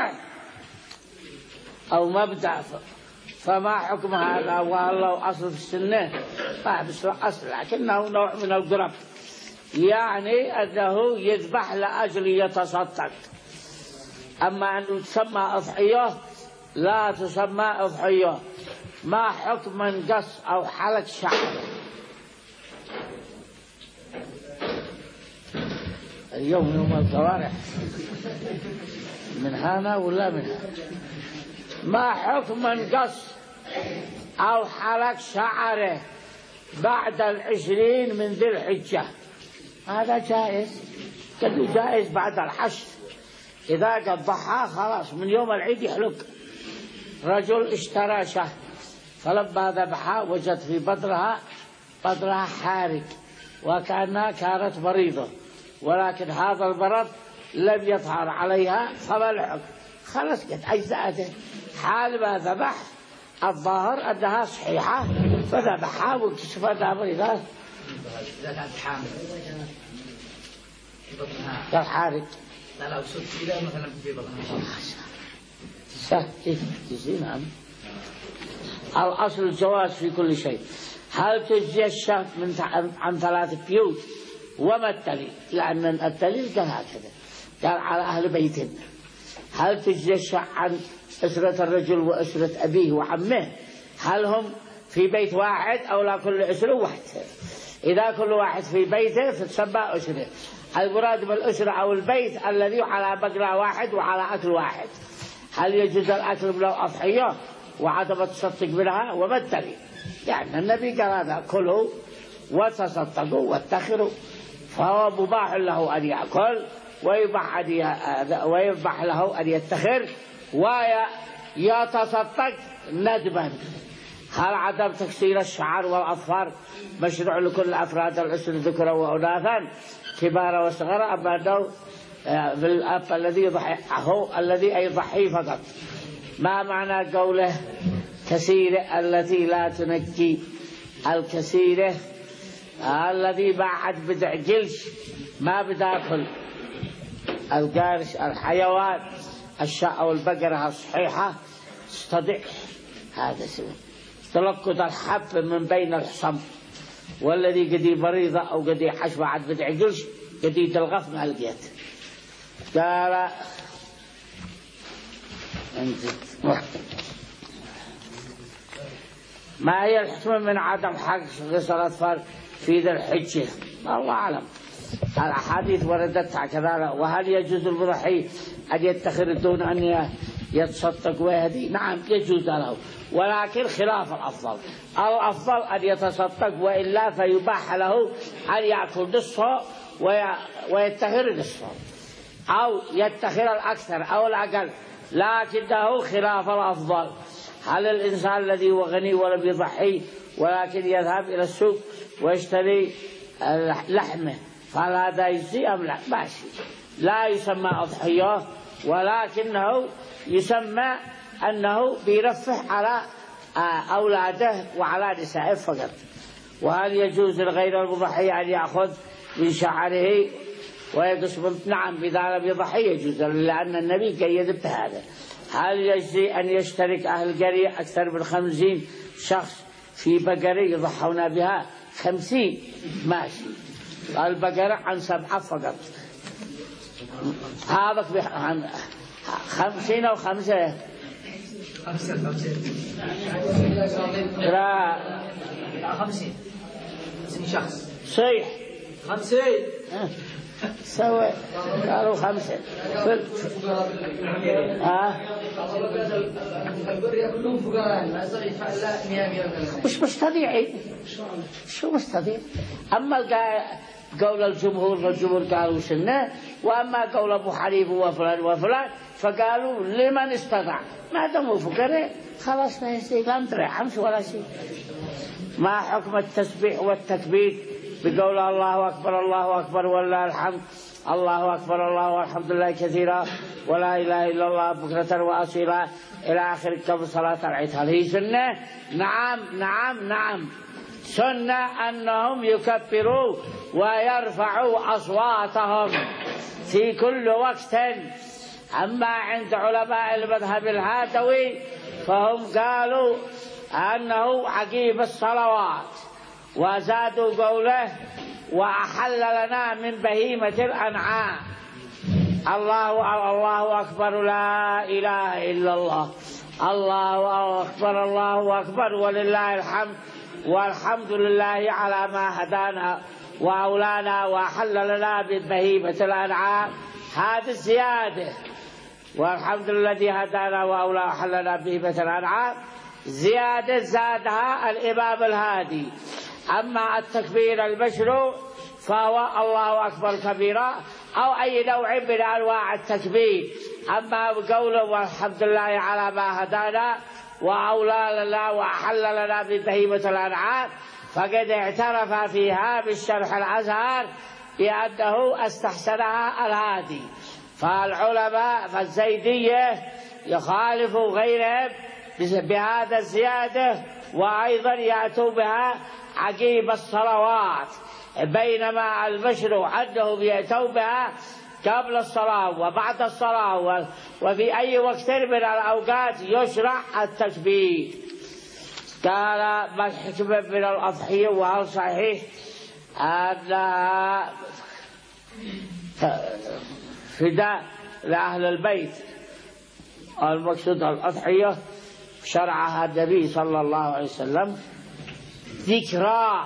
أو مبدأ، فما حكم هذا؟ والله أصل في السنة ما بس أصل، لكنه نوع من القرب، يعني أنه يذبح لأجل يتصدق. أما أنه تسمى أضحية لا تسمى أضحية. ما حكم من قص أو حلق شعر؟ اليوم يوم القوارح من هنا ولا من هنا. ما حكم من قص أو حلق شعره بعد العشرين من ذي الحجة؟ هذا جائز، قد جائز بعد الحشر، إذا قد ضحى خلاص من يوم العيد يحلق. رجل اشترى شاه فلما ذبحها وجد في بدرها بدرها حارق وكأنها كانت مريضة، ولكن هذا المرض لم يظهر عليها فما الحكم؟ خلاص قد أجزأته، حال ما ذبح الظاهر أنها صحيحة فذبحها واكتشف أنها مريضة. إذا كانت حامل في بطنها كالحارق، لا لا وصلت إلى مثلا في بطنها سهل تجزي. نعم، الأصل الجواز في كل شيء. هل تجزي الشهر من عن ثلاث بيوت؟ وما الدليل؟ لأن الدليل قال هكذا، قال على أهل بيته. هل تجزي الشهر عن أسرة الرجل وأسرة أبيه وعمه؟ هل هم في بيت واحد أو لا كل أسرة واحد؟ إذا كل واحد في بيته فتسمى أسرة. المراد بالأسرة أو البيت الذي على بقرة واحد وعلى أكل واحد. هل يجوز الأكل من الأضحية وعدم التصدق منها؟ وما الدليل؟ يعني النبي قال هذا كلوا وتصدقوا واتخروا، فهو مباح له أن يأكل ويباح ويباح له أن يتخر ويتصدق ندبا. هل عدم تكسير الشعر والأظفار مشروع لكل أفراد الأسرة ذكرا وأناثا كبار وصغار، أما أنه في الأب الذي يضحي هو الذي يضحي فقط؟ ما معنى قوله كثيرة التي لا تنجي؟ الكثيرة الذي بعد بدعجلش ما بداخل القارش الحيوان الشاء أو البقرة الصحيحة تستطيع هذا سبب تلقط الحب من بين الحصم، والذي قدي مريضة أو قدي حشوة عد بدعجلش قدي تلغف مع القيت. قال ما هي الحكمة من عدم حق غسل الأطفال في ذي الحجة؟ الله أعلم. الأحاديث وردت كذلك. وهل يجوز المضحي أن يتخذ دون أن يتصدق ويهدي؟ نعم يجوز له، ولكن خلاف الأفضل. الأفضل أن يتصدق، وإلا فيباح له أن يأكل نصفه ويتخذ نصفه، أو يتخذ الأكثر أو الأقل، لكنه خلاف الأفضل. هل الإنسان الذي هو غني ولم يضحي ولكن يذهب إلى السوق ويشتري لحمه فهل هذا يجزي أم لا؟ ماشي، لا يسمى أضحية، ولكنه يسمى أنه بيرفه على أولاده وعلى نسائه فقط. وهل يجوز لغير المضحي أن يأخذ من شعره ويقسم؟ نعم إذا لم يضحي يجوز، لأن النبي قيد بهذا. هل يجزي أن يشترك أهل القرية أكثر من خمسين شخص في بقرة يضحون بها؟ خمسين ماشي، البقرة عن سبعة فقط، هذا عن خمسين أو خمسة خمسة خمسين لا خمسين خمسين شخص صيح خمسين سوى قالوا خمسة ها كلهم فقراء ما يصير يدفع إلا مئة مئة. مش مستطيعين، شو مستطيع؟ أما قول الجمهور فالجمهور قالوا سنة، وأما قول أبو حنيفة وفلان وفلان فقالوا لمن استطاع، ما داموا فقراء خلاص ما يستطيع أن ترحمش ولا شيء. ما حكم التسبيح والتكبير بقول الله أكبر الله أكبر ولله الحمد، الله أكبر الله والحمد لله كثيرا ولا إله إلا الله بكرة وأصيلا إلى آخر قبل صلاة العيد؟ هل هي سنة؟ نعم نعم نعم سنة أنهم يكبروا ويرفعوا أصواتهم في كل وقت. أما عند علماء المذهب الهاتوي فهم قالوا أنه عقيب الصلوات، وزادوا قوله وأحل لنا من بهيمة الأنعام. الله الله أكبر لا إله إلا الله، الله أكبر الله أكبر ولله الحمد، والحمد لله على ما هدانا وأولانا وأحل لنا من بهيمة الأنعام. هذه الزيادة، والحمد لله الذي هدانا وأولانا وأحل لنا بهيمة الأنعام، زيادة زادها الإمام الهادي. أما التكبير المشروع فهو الله أكبر كبيرا أو أي نوع من أنواع التكبير. أما قوله والحمد لله على ما هدانا وأولى لنا وأحل لنا من بهيمة الأنعام فقد اعترف فيها بالشرح الأزهر بأنه استحسنها الهادي. فالعلماء فالزيدية يخالفوا غيرهم بهذا الزيادة، وأيضا يأتوا بها عقيب الصلوات، بينما المشروع أنهم يأتوا بها قبل الصلاة وبعد الصلاة وفي أي وقت من الأوقات يشرع التكبير. قال ما الحكمة من الأضحية؟ وهل صحيح أنها فداء لأهل البيت؟ المقصود الأضحية شرعها النبي صلى الله عليه وسلم ذكرى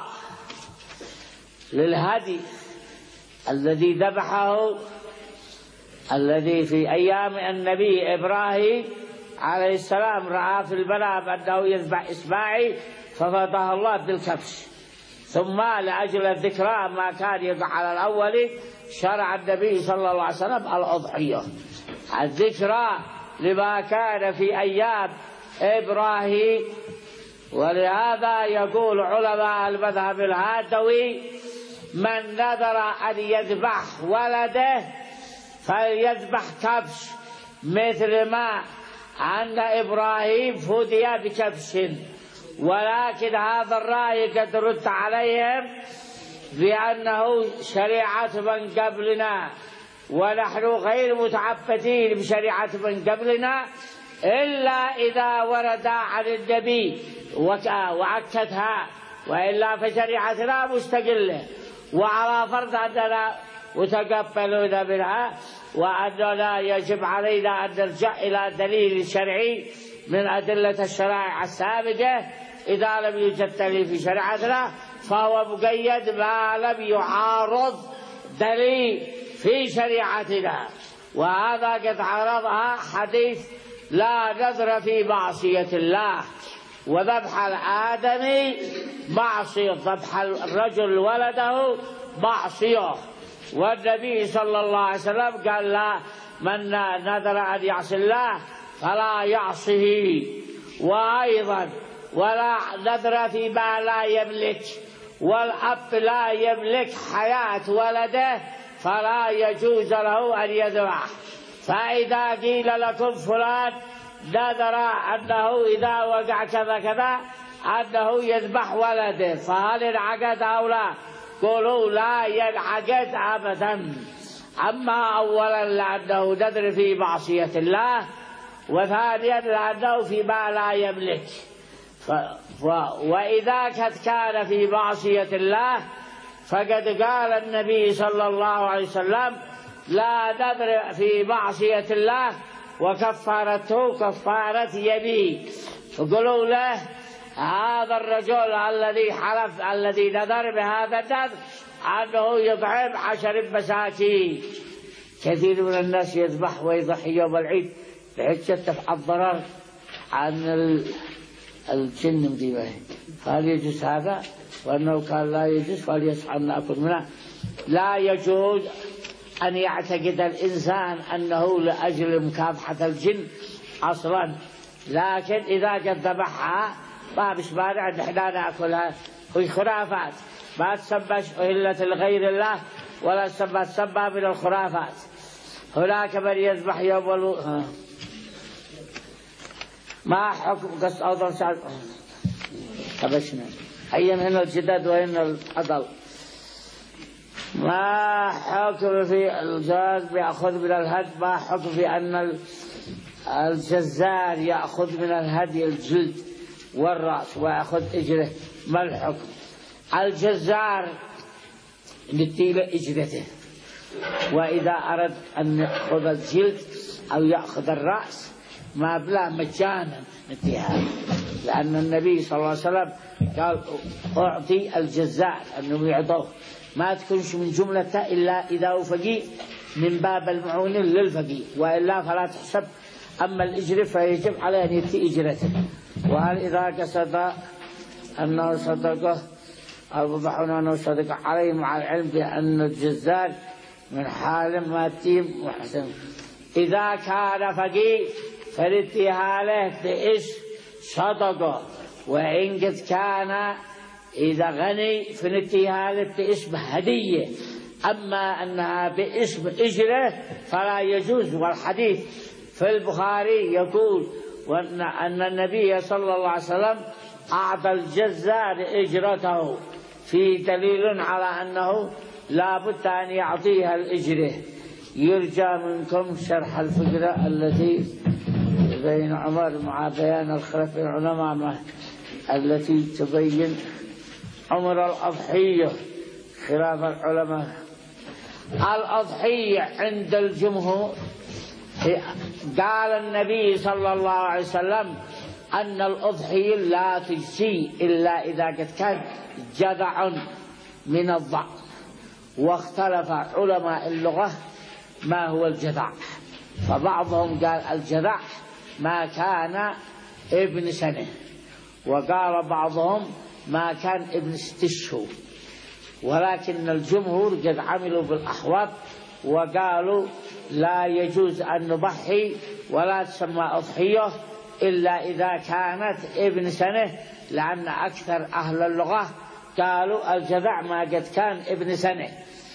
للهدي الذي ذبحه الذي في أيام النبي إبراهيم عليه السلام رأى في المنام أنه يذبح إسماعيل ففداه الله بالكبش، ثم لأجل الذكرى ما كان يقع على الأول شرع النبي صلى الله عليه وسلم الأضحية الذكرى لما كان في أيام إبراهيم. ولهذا يقول علماء المذهب الهاتوي من نذر أن يذبح ولده فليذبح كبش، مثل ما أن إبراهيم فدي بكبش. ولكن هذا الرأي قد رد عليهم بأنه شريعة من قبلنا، ونحن غير متعبدين بشريعة من قبلنا إلا إذا ورد عن النبي وأكدها، وإلا فشريعتنا مستقلة، وعلى فرض أننا متقبلون منها وأننا يجب علينا أن نرجع إلى دليل شرعي من أدلة الشرائع السابقة إذا لم يوجد دليل في شريعتنا فهو مقيد ما لم يعارض دليل في شريعتنا. وهذا قد عرضها حديث لا نذر في معصية الله، وذبح الآدمي معصية، ذبح الرجل ولده معصية. والنبي صلى الله عليه وسلم قال لا، من نذر أن يعصي الله فلا يعصه. وأيضا ولا نذر فيما لا يملك، والأب لا يملك حياة ولده فلا يجوز له أن يذبح. فإذا قيل لكم فلان نذر أنه إذا وقع كذا كذا أنه يذبح ولده فهل ينعقد أو لا؟ قولوا لا ينعقد أبدا. أما أولا لأنه نذر في معصية الله، وثانيا لأنه فيما لا يملك. ف... و... وإذا قد كان في معصية الله فقد قال النبي صلى الله عليه وسلم لا نذر في معصية الله وكفارته كفارة يمين. فقولوا له هذا الرجل الذي حلف الذي نذر بهذا النذر أنه يطعم عشر مساكين. كثير من الناس يذبح ويضحي يوم العيد بحجة دفع الضرر عن الجن مديبه. فهل يجوز هذا؟ وأنه كان لا يجوز فليسعى أن نأكل منه. لا يجوز أن يعتقد الإنسان أنه لأجل مكافحة الجن أصلا، لكن إذا قد ذبحها ما بش مانع أن احنا نأكلها. هي خرافات ما تسمى أهلة لغير الله ولا تسمى تسمى من الخرافات. هناك من يذبح يوم الو... ما حكم قص أوضل سعد حبشنا أيام هنا الجدد وهنا الأضل. ما حكم في الجاز بيأخذ من الهد؟ ما حكم في أن الجزار يأخذ من الهدي الجلد والرأس ويأخذ إجره؟ ما الحكم؟ الجزار نتيل إجرته، وإذا أرد أن يأخذ الجلد أو يأخذ الرأس ما بلا مجانا نتيها، لأن النبي صلى الله عليه وسلم قال أعطي الجزار أنه يعطوه، ما تكونش من جملته إلا إذا هو فقير من باب المعون للفقير، وإلا فلا تحسب. أما الإجر فيجب عليه أن يأتي إجرته. وهل إذا قصد أنه صدقه أو ضحون أنه صدق عليه مع العلم بأن الجزار من حال مادي محسن؟ إذا كان فقير فلاتها له بإيش صدقه، وإن قد كان إذا غني فنتيها له باسم هدية. أما أنها باسم إجرة فلا يجوز. والحديث في البخاري يقول وأن أن النبي صلى الله عليه وسلم أعطى الجزار إجرته، في دليل على أنه لا بد أن يعطيها الإجرة. يرجى منكم شرح الفكرة التي بين عمر مع بيان الخلاف العلماء التي تبين عمر الأضحية خلاف العلماء. الأضحية عند الجمهور قال النبي صلى الله عليه وسلم أن الأضحية لا تجزي إلا إذا قد كان جذع من الضأن. واختلف علماء اللغة ما هو الجذع، فبعضهم قال الجذع ما كان ابن سنة، وقال بعضهم ما كان ابن ست شهور. ولكن الجمهور قد عملوا بالأحوط وقالوا لا يجوز أن نضحي ولا تسمى أضحية إلا إذا كانت ابن سنة، لأن أكثر أهل اللغة قالوا الجذع ما قد كان ابن سنة،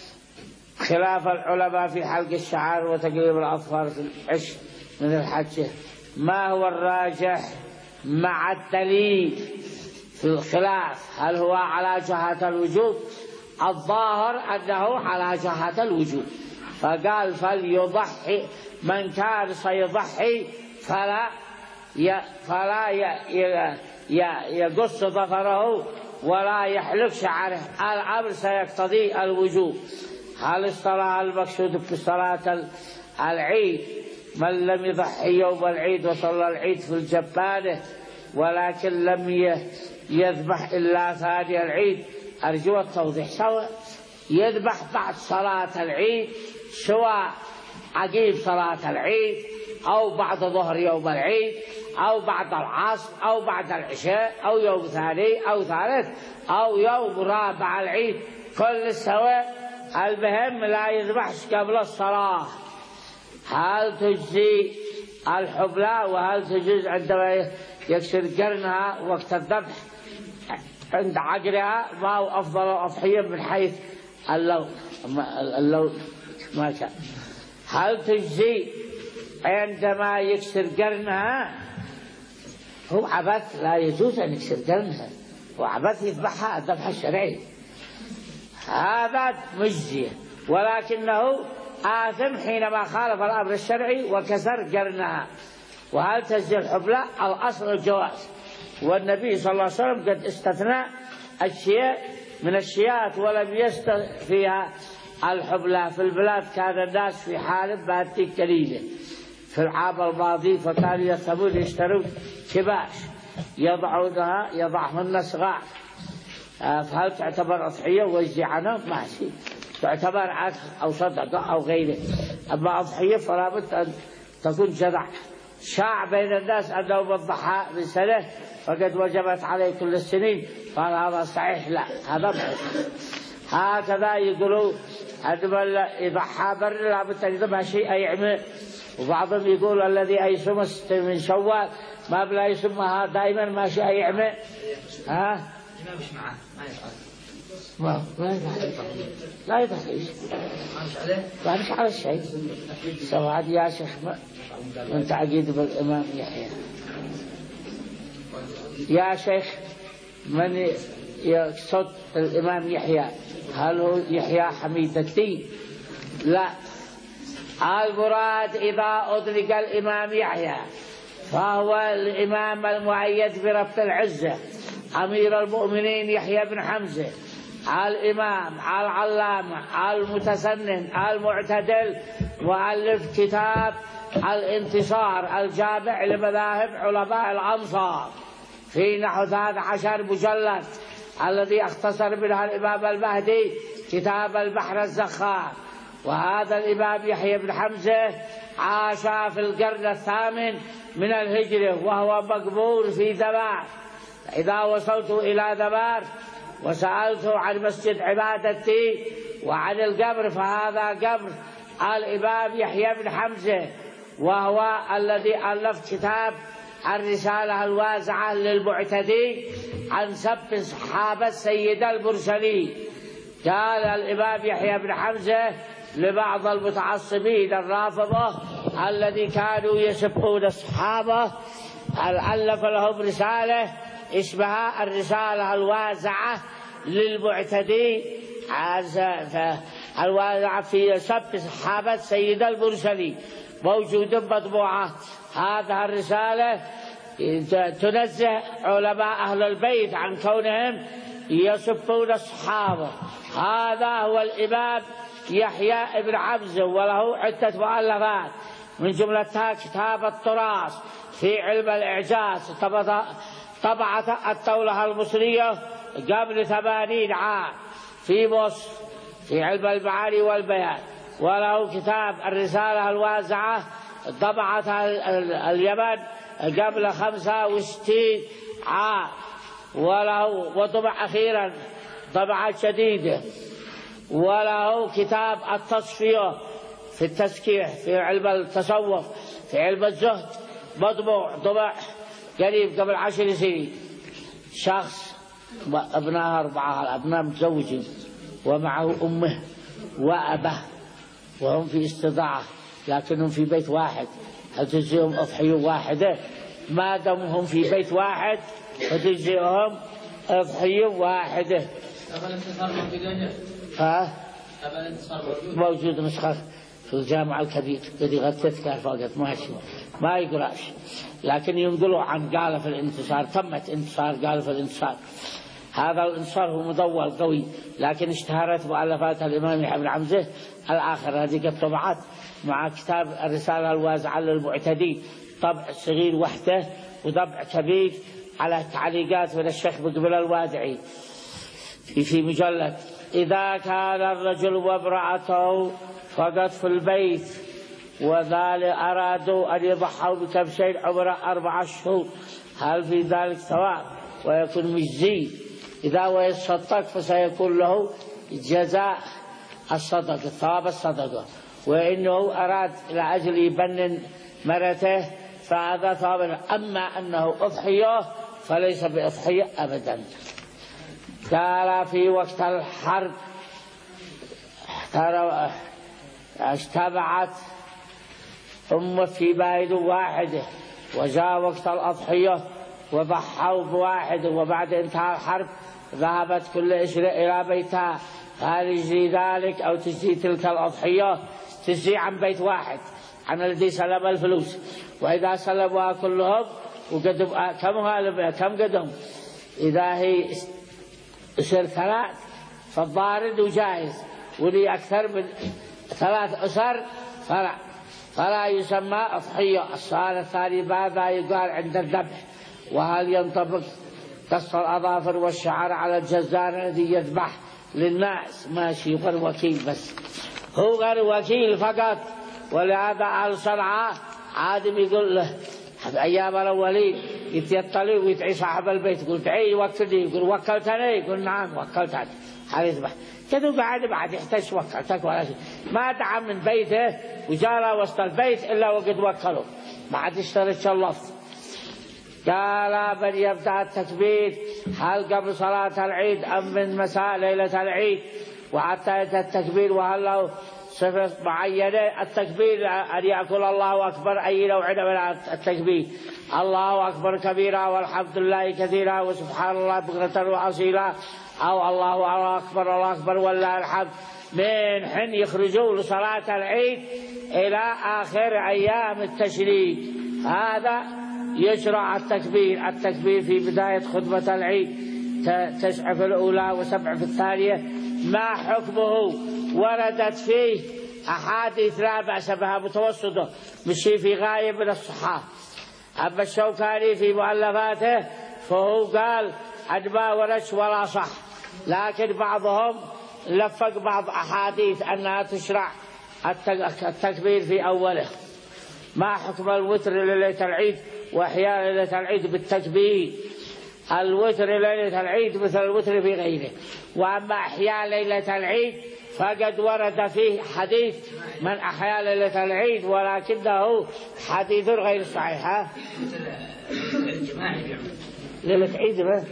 خلاف العلماء في حلق الشعر وتقليب الأظفار في العشر من الحج. ما هو الراجح مع الدليل في الخلاف؟ هل هو على جهة الوجوب؟ الظاهر أنه على جهة الوجوب، فقال فليضحي من كان سيضحي فلا ي... فلا ي... ي... ي... يقص ظفره ولا يحلق شعره، الأمر سيقتضي الوجوب. هل الصلاة المقصود في صلاة العيد من لم يضحي يوم العيد وصلى العيد في الجبانة ولكن لم يذبح إلا ثاني العيد. أرجو التوضيح. سواء يذبح بعد صلاة العيد، سواء عقيب صلاة العيد أو بعد ظهر يوم العيد أو بعد العصر أو بعد العشاء أو يوم ثاني أو ثالث أو يوم رابع العيد، كل سواء. المهم لا يذبحش قبل الصلاة. هل تجزي الحبلى وهل تجوز عندما يكسر قرنها وقت الذبح عند عقرها؟ ما هو أفضل الأضحية من حيث اللون؟ اللون ما كان. هل تجزي عندما يكسر قرنها؟ هو عبث، لا يجوز أن يكسر قرنها، هو عبث يذبحها الذبح الشرعي، هذا مجزية، ولكنه آثم حينما خالف الأمر الشرعي وكسر قرنها. وهل تجزي الحبلى؟ الأصل الجواز، والنبي صلى الله عليه وسلم قد استثنى أشياء من الشيات ولم يستثن فيها الحبلى. في البلاد كان الناس في حال باتي قليلة في العام الماضي، فكانوا يذهبون يشترون كباش يضعونها يضعهن صغار. فهل تعتبر أضحية ويجزي عنه؟ ماشي، تعتبر عقد أو صدقة أو غيره. أما أضحية فلا بد أن تكون جذع. شاع بين الناس أنه الضحى من سنة فقد وجبت عليه كل السنين، قال هذا صحيح، لا هذا ماشي. هكذا يقولوا عندما يضحى بر لا بد أن يذبح شيء يعمل. وبعضهم يقول الذي أيصوم من شوال ما بلا يسمها دائما ماشي يعمل. ها ما مش معاه ما يفعل ما ما يفعل لا يفعل لا مش على الشيء. سواء يا شيخ من تعقيد بالإمام يحيى يا شيخ من يقصد الإمام يحيى هل هو يحيى حميد الدين؟ لا، المراد إذا أطلق الإمام يحيى فهو الإمام المؤيد بربط العزة، أمير المؤمنين يحيى بن حمزة، الإمام العلامة المتسنن المعتدل، مؤلف كتاب الانتصار الجامع لمذاهب علماء الأمصار في نحو ثلاث عشر مجلد، الذي اختصر منها الإمام المهدي كتاب البحر الزخار. وهذا الإمام يحيى بن حمزة عاش في القرن الثامن من الهجرة، وهو مقبور في دمار. إذا وصلت إلى دمار وسألت عن مسجد عبادتي وعن القبر، فهذا قبر الإمام يحيى بن حمزة، وهو الذي ألف كتاب الرسالة الواسعة للمعتدي عن سب صحابة سيد المرسلين. قال الإمام يحيى بن حمزة لبعض المتعصبين الرافضة الذي كانوا يسبون الصحابة، ألف لهم رسالة اسمها الرسالة الواسعة للمعتدي الواسعة في سب صحابة سيد المرسلين، موجود مطبوعة. هذه الرسالة تنزه علماء أهل البيت عن كونهم يسبون الصحابة. هذا هو الإمام يحيى بن حمزة، وله عدة مؤلفات من جملتها كتاب التراث في علم الإعجاز، طبعت الدولة المصرية قبل ثمانين عام في مصر في علم المعاني والبيان. وله كتاب الرسالة الواسعة طبعتها اليمن قبل خمسة وستين عام، وله وطبع أخيرا طبعة جديدة. وله كتاب التصفية في التزكية في علم التصوف في علم الزهد، مطبوع طبع قريب قبل عشر سنين. شخص ابناء أربعة، الأبناء متزوجين ومعه أمه وأبه وهم في استضاعة لكنهم في بيت واحد، هل تجزيهم أضحية واحدة؟ ما دامهم في بيت واحد فتجزيهم أضحية واحدة. ها؟ موجود نسخة في الجامع الكبير الذي غثت فقط ماشي ما يقراش، لكن ينقلوا عن قال في الانتصار، تمت انتصار قال في الانتصار. هذا الانتصار هو مدول قوي، لكن اشتهرت مؤلفات الإمام يحيى بن حمزة الآخر، هذه قد طبعت مع كتاب الرسالة الواسعة للمعتدين طبع صغير وحده وطبع كبير على تعليقات من الشيخ مقبل الوادعي في مجلد. إذا كان الرجل وامرأته فقط في البيت وذلك أرادوا أن يضحوا بكبشين عمره أربعة شهور، هل في ذلك ثواب ويكون مجزي؟ إذا ويصدق فسيكون له جزاء الصدقة، ثواب الصدقة، وإنه أراد لأجل يبنن مرته فهذا ثواب. أما أنه أضحية فليس بأضحية أبدا. قال في وقت الحرب اجتمعت أمة في بلد واحدة وجاء وقت الأضحية وضحوا بواحد، وبعد انتهاء الحرب ذهبت كل إسرة إلى بيتها. هل يجزي ذلك أو تجزي تلك الأضحية؟ تجزي عن بيت واحد، عن الذي سلب الفلوس. وإذا سلبوها كلهم وقدم كم كم قدم، إذا هي أسر ثلاث فالضارد وجائز، ولي أكثر من ثلاث أسر فلا فلا يسمى أضحية. السؤال الثاني ماذا يقال عند الذبح؟ وهل ينطبق قص الأظافر والشعر على الجزار الذي يذبح للناس؟ ماشي، غير وكيل، بس هو غير وكيل فقط. ولهذا أهل صنعاء عادم يقول له أيام الأولين يتيطلي ويدعي صاحب البيت يقول تعي وكلني، يقول وكلتني، يقول نعم وكلتني، هل يذبح كذا بعد بعد يحتاج وكلتك ولا شيء. ما دعا من بيته وجار وسط البيت إلا وقد وكله، ما عاد اشترط اللفظ. قال بل يبدأ التكبير هل قبل صلاة العيد أم من مساء ليلة العيد؟ وحتى التكبير وهل له صفة معينة؟ التكبير أن يأكل الله أكبر أي نوع من التكبير، الله أكبر كبيرا والحمد لله كثيرا وسبحان الله بكرة وأصيلا، أو الله أكبر الله أكبر ولله الحمد، من حين يخرجوا لصلاة العيد إلى آخر أيام التشريق. هذا يشرع التكبير. التكبير في بداية خطبة العيد تسع في الأولى وسبع في الثانية. ما حكمه؟ وردت فيه أحاديث لا بأس بها متوسطة، مشي في غاية من الصحة. أما الشوكاني في مؤلفاته فهو قال أن ما ورش ولا صح، لكن بعضهم لفق بعض أحاديث أنها تشرع التكبير في أوله. ما حكم الوتر ليلة العيد وإحياء ليلة العيد بالتكبير؟ الوتر ليلة العيد مثل الوتر في غيره، وأما إحياء ليلة العيد فقد ورد فيه حديث من أحيا ليلة العيد، ولكنه حديث غير صحيح. ليلة عيد ما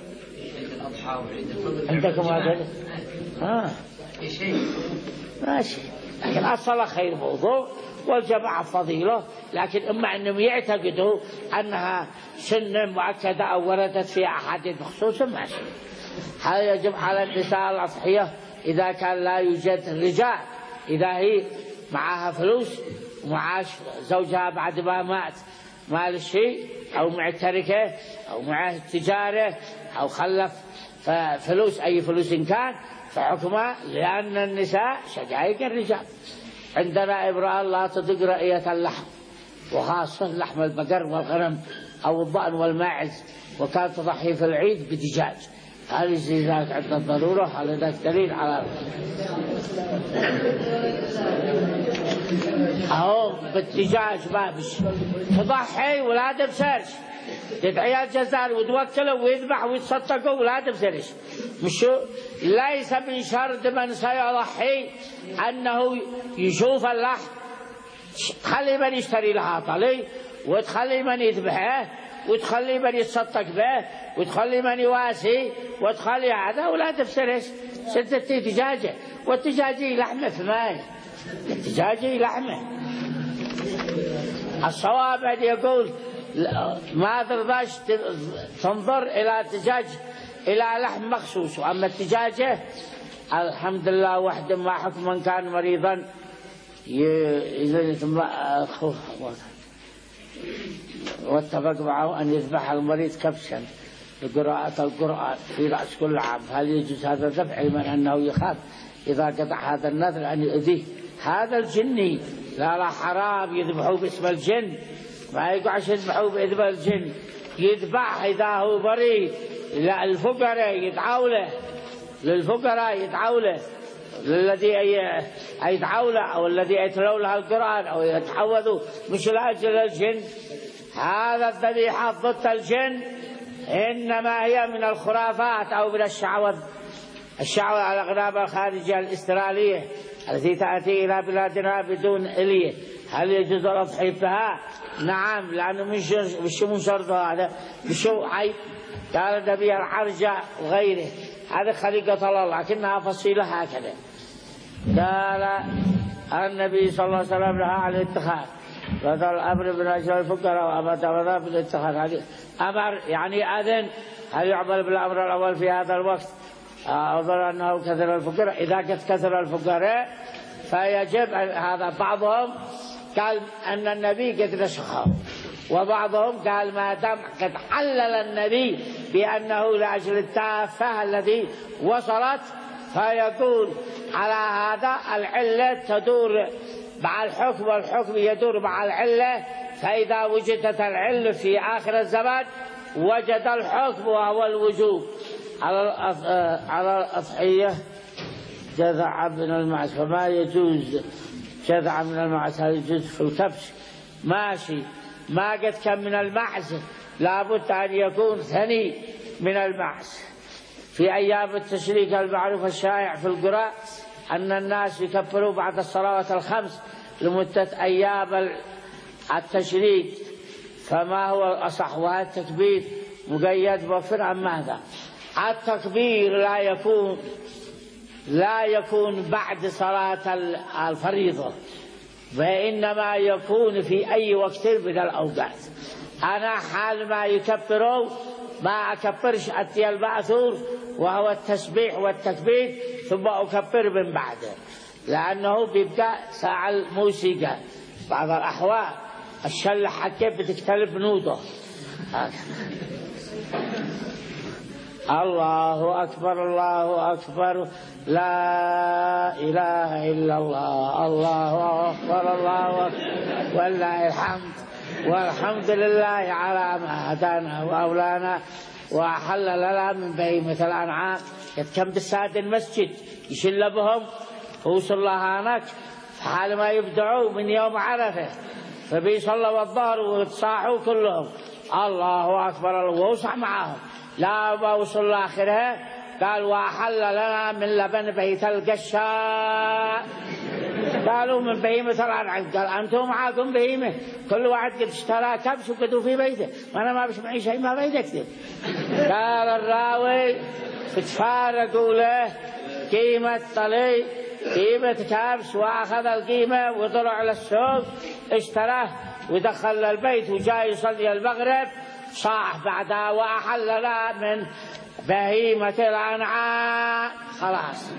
عندكم هذا؟ ها ماشي، لكن أصل خير موضوع والجماعة فضيلة، لكن إما أنهم يعتقدوا أنها سنة مؤكدة أو وردت فيها أحاديث مخصوصة ماشي. هل يجب على النساء الأضحية إذا كان لا يوجد رجال؟ إذا هي معها فلوس ومعاش زوجها بعد ما مات مال الشيء، أو مع التركة، أو مع التجارة، أو خلف فلوس أي فلوس كان، فحكمها لأن النساء شقائق الرجال. عندنا امرأة لا تطيق رأية اللحم، وخاصة لحم البقر والغنم أو الضأن والماعز، وكانت تضحي في العيد بدجاج. هل يجزي ذلك عند الضرورة؟ هل ذلك دليل على أهو بالدجاج ما بش تضحي ولا تبسرش، تدعي الجزار وتوكله ويذبح ويتصدقه ولا تبسرش. مشو ليس من شرط من سيضحي أنه يشوف اللحم، تخلي من يشتري لها طلي، وتخلي من يذبحه، وتخلي من يتصدق به، وتخلي من يواسي، وتخلي هذا ولا تفسرش. ستة دجاجة، والدجاجة لحمة ثمان، الدجاجة لحمة. الصواب أن يقول ما ترضاش تنظر إلى دجاج إلى لحم مخصوص. وأما الدجاجة الحمد لله وحده. ما حكم من كان مريضا واتفق معه أن يذبح المريض كبشا لقراءة القرآن في رأس كل عام؟ هل يجوز هذا الذبح علما أنه يخاف إذا قطع هذا النذر أن يؤذيه؟ هذا الجني لا لا حرام يذبحوا باسم الجن، ما يقعش يذبحوا بإذن الجن، يذبح إذا هو بريء. لا الفقراء يدعوا له، للفقراء يدعوا له، للذي يدعوا له أو الذي يتلوا له القرآن أو يتحوذوا، مش لأجل الجن. هذا الذبيحة ضد الجن إنما هي من الخرافات أو من الشعوذ، الشعوذ على الأغنام الخارجية الإسترالية التي تأتي إلى بلادنا بدون إلية. هل يجوز الأضحية بها؟ نعم، لأنه مش مش من شرطه هذا، مش عيب. قال نبي العرجة وغيره، هذه خليقة الله لكنها فصيلة هكذا. قال النبي صلى الله عليه وسلم نهى عن الاتخاذ، بدل الأمر من أجل الفقراء وأمر بالاتخاذ. هذه أمر يعني أذن. هل يعمل بالأمر الأول في هذا الوقت؟ أظن أنه كثر الفقراء. إذا قد كثر الفقراء فيجب هذا. بعضهم قال أن النبي قد نسخه، وبعضهم قال ما دام قد علل النبي بأنه لأجل التافه الذي وصلت، فيقول على هذا العلة تدور مع الحكم والحكم يدور مع العلة. فإذا وجدت العلة في آخر الزمان وجد الحكم وهو الوجوب. على على الأضحية جذع من المعز، فما يجوز جذع من المعز، هل يجوز في الكبش؟ ماشي، ما قد كان من المعز لابد أن يكون ثني من المعز. في أيام التشريك المعروف الشائع في القرى أن الناس يكبروا بعد الصلوات الخمس لمدة أيام التشريك، فما هو الأصح؟ وهذا التكبير مقيد بوفر عن ماذا؟ التكبير لا يكون لا يكون بعد صلاة الفريضة، وإنما يكون في أي وقت من الأوقات. أنا حال ما يكبروا ما أكبرش أتي المأثور وهو التسبيح والتكبير ثم أكبر من بعده، لأنه بيبقى ساعة الموسيقى. بعض الأحوال الشلة حكي بتختلف نوده. الله أكبر الله أكبر لا إله إلا الله، الله أكبر الله أكبر ولله الحمد، والحمد لله على ما هدانا وأولانا وأحل لنا من بهيمة الأنعام. كم بالساد المسجد يشل بهم وصل الله هناك حال ما يبدعوا من يوم عرفة، فبيصلوا الظهر وتصاحوا كلهم الله أكبر ووسع معهم. لا وصل آخرها قال وأحل لنا من لبن بيت القشاء. قالوا من بهيمة الأنعام، قال أنتم معاكم بهيمة، كل واحد قد اشترى كبش وقدوا في بيته، وأنا ما بش معي شيء ما بيدك. قال الراوي فتفارقوا له قيمة طلي قيمة كبش، وأخذ القيمة وطلع للسوق اشتراه ودخل البيت وجاء يصلي المغرب صاح بعدها وأحل له من بهيمة الأنعام. خلاص.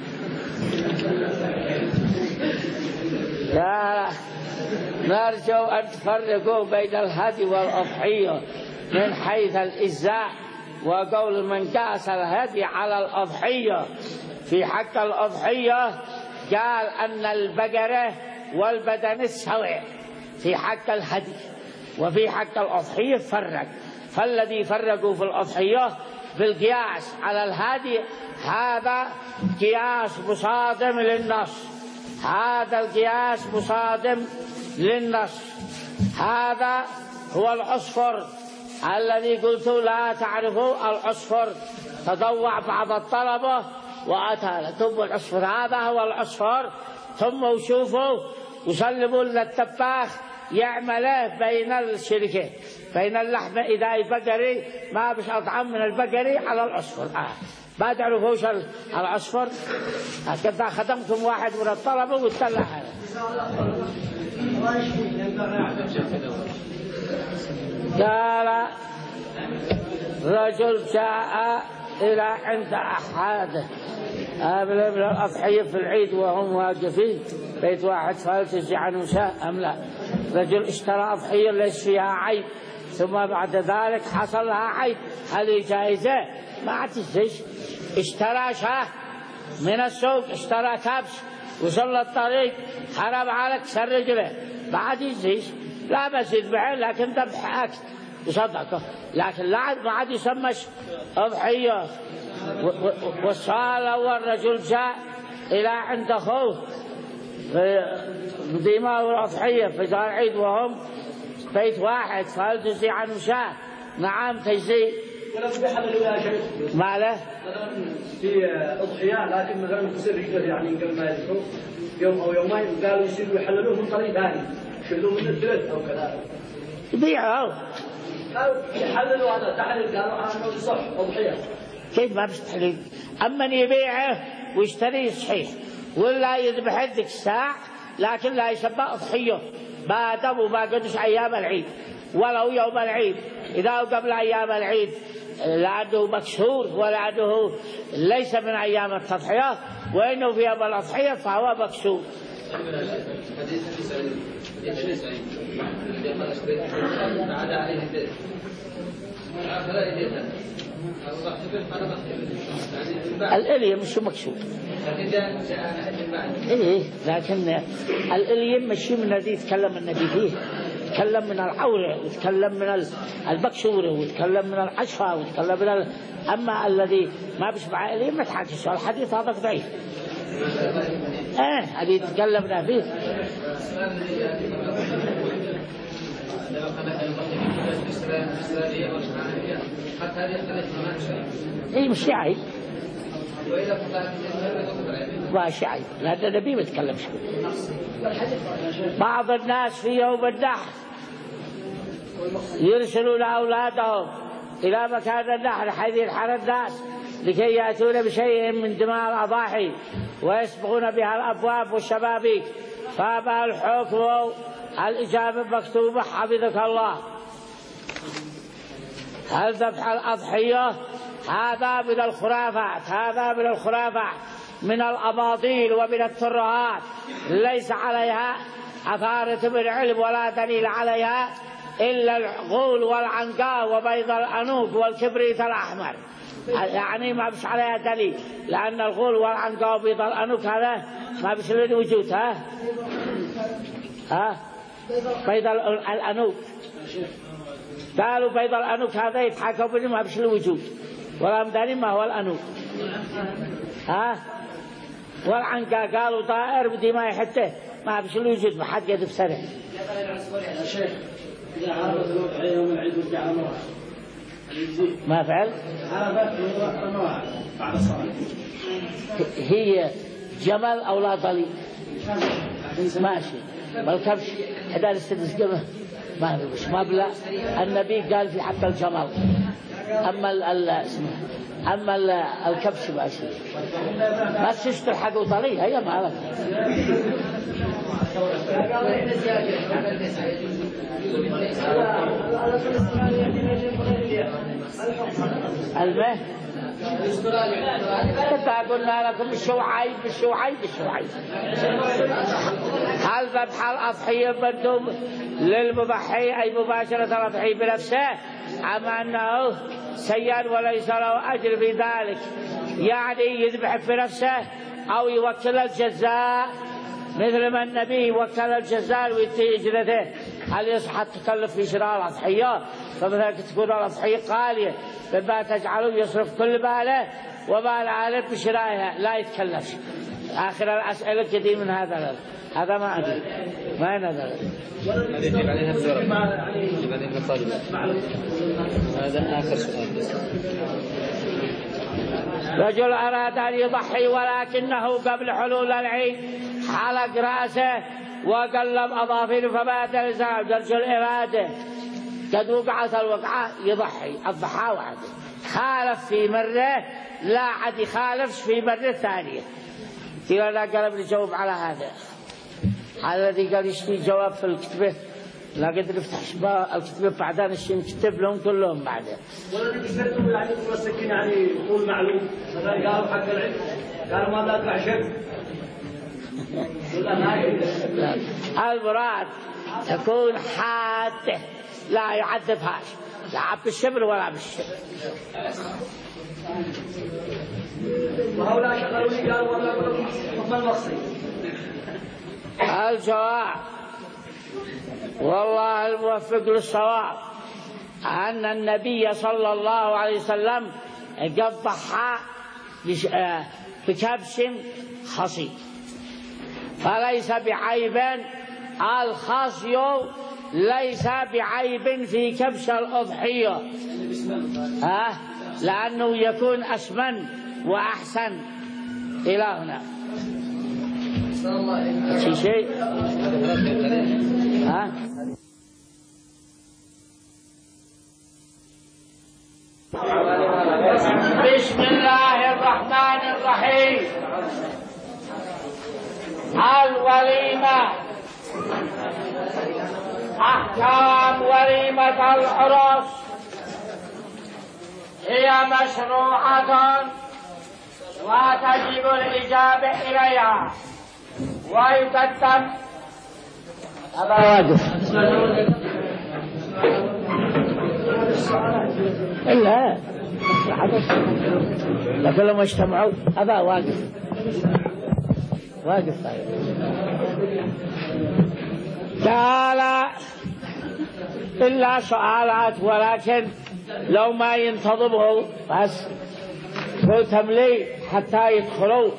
لا نرجو أن تفرقوا بين الهدي والأضحية من حيث الإجزاء، وقول من قاس الهدي على الأضحية. في حق الأضحية قال أن البقرة والبدن سواء في حق الهدي، وفي حق الأضحية فرق. فالذي فرقوا في الأضحية بالقياس على الهدي هذا قياس مصادم للنص، هذا القياس مصادم للنص. هذا هو العصفر الذي قلت لا تعرفوا العصفر، تضوع بعض الطلبة وأتى ثم العصفر، هذا هو العصفر. ثم وشوفوا وسلموا للتباخ يعمله بين الشركة بين اللحم إذا البقري ما بش أطعم من البقري على العصفر. آه. ما تعرفوش العصفر؟ هكذا خدمتم واحد من الطلبة واتلع هذا. قال رجل جاء إلى عند أحد من الأضحية في العيد وهم واقفين بيت واحد، فهل تجزي عنه شاء أم لا؟ رجل اشترى أضحية ليس فيها عيب، ثم بعد ذلك حصل لها عيب، هل جائزة؟ ما تجزيش. اشترى شاه من السوق، اشترى كبش وصل الطريق حرب على كسر رجله، ما تجزيش. لا بس يذبحين لكن ذبح أكل يصدقه، لكن لا ما عاد يسمش أضحية. والسؤال الأول رجل جاء إلى عند أخوه بديماء والأضحية في دار العيد وهم بيت واحد، فهل تجزي عنه شاة؟ نعم تجزي. ولو بيحللوا يا شيخ ما له في أضحية لكن مثلا تصير رجل يعني قبل ما يذبحوا يوم أو يومين قالوا يصيروا يحللوه من طريق ثاني يشيلوه من الثلث أو كذا يبيعوا أو يحللوا هذا تحليل قالوا أنا صح أضحية. كيف ما بيستحلل؟ أما يبيعه ويشتريه صحيح ولا يذبح ذيك الساعة، لكن لا يسمى أضحية ما دام ما قدش أيام العيد ولو يوم العيد. إذا قبل أيام العيد لأنه مكسور ولأنه ليس من أيام التضحية وإنه في يوم الأضحية فهو مكسور. الإليم مش مكسور. إيه لكن الإليم مش من الذي يتكلم النبي فيه، يتكلم من العورة ويتكلم من المكسورة ويتكلم من العشفة ويتكلم من ال... أما الذي ما بيشبع إليم ما تحكيش. الحديث هذا ضعيف. إيه اللي يتكلمنا فيه إيه مش عيب ماشي عيب لأن النبي ما يتكلمش. بعض الناس في يوم النحر يرسلون أولادهم إلى مكان النحر حيث ينحر الناس لكي يأتون بشيء من دماء الأضاحي ويسبغون بها الأبواب والشبابيك، فما الحكم؟ الإجابة مكتوبة حفظك الله. هل ذبح الأضحية هذا من الخرافات، هذا من الخرافات من الأباطيل ومن الترهات ليس عليها أثارة من علم ولا دليل عليها إلا الغول والعنقاء وبيض الأنوف والكبريت الأحمر، يعني ما بش عليها دليل لأن الغول والعنقاء وبيض الأنوف هذا ما بش له وجود. ها ها بيض الأنوف قالوا بيض الأنوف هذا يتحكوا بني ما بش له وجود ولا مدري ما هو الأنوف. ها والعنقاء قالوا طائر بدي ما يحته ما بش له وجود ما حد يدف سنة. يا شيخ إذا عرفت الوضع يوم العيد ورجع الموعد ما فعل؟ عرفت الموعد بعد الصلاة هي جمل أو لا ضليل ماشي بالكبش حدار السدس جمل ما بيش ما بلا. النبي قال في حتى الجمل. أما ال اسمه أما ال الكبش ماشي ما تشتر حق ضليل هي ما لك. الماء قلنا لكم الشوعي بالشوعي بالشوعي. هل ذبح الأضحية مندوب للمضحي أي مباشرة الأضحية بنفسه أم أنه سيد وليس له أجر في ذلك، يعني يذبح بنفسه أو يوكل الجزاء مثل ما النبي وكل الجزاء ويتي اجرته؟ هل يصح التكلف في شراء الأضحية؟ فمثلا تكون الأضحية غالية مما تجعله يصرف كل ماله ومال عالم بشرائها لا يتكلفش. آخر الأسئلة كثير من هذا هذا ما أدري ما نظر يجب عليها بسرعة يجب عليها الطالب. هذا آخر سؤال بس. رجل أراد أن يضحي ولكنه قبل حلول العيد حلق رأسه وقلب أظافره فمات لسان درج الإرادة قد وقعت الوقعة يضحي الضحى وحده. خالف في مرة لا عاد يخالف في مرة ثانية. يقول لا قلب نجاوب على هذا. هذا الذي قال يشتي جواب في الكتبة لا قدر يفتح شباب الكتبة بعدين الشيء نكتب لهم كلهم بعدين. ولا تقدروا يعني تمسكين يعني يقول معلوم مثلا قالوا حق العلم قالوا ما ذاك عشان ولا لا المراد تكون حاده لا يعذبهاش لا بالشبر ولا بالشبر. وهؤلاء شغلوا لي قالوا والله ما المقصد. الجواب والله الموفق للصواب أن النبي صلى الله عليه وسلم قد ضحى بكبش خصي، فليس بعيب الخصي، ليس بعيب في كبش الأضحية، ها لأنه يكون أسمن وأحسن. إلى هنا في شيء ها بسم الله الرحمن الرحيم. الوليمة. أحكام وليمة العرس: هي مشروعة وتجب الإجابة إليها، ويقدم أبا واقف إلا لكن لما اجتمعوا أبا واقف واقف قال إلا سؤالات، ولكن لو ما ينتظموا بس قلتم لي حتى يدخلوا.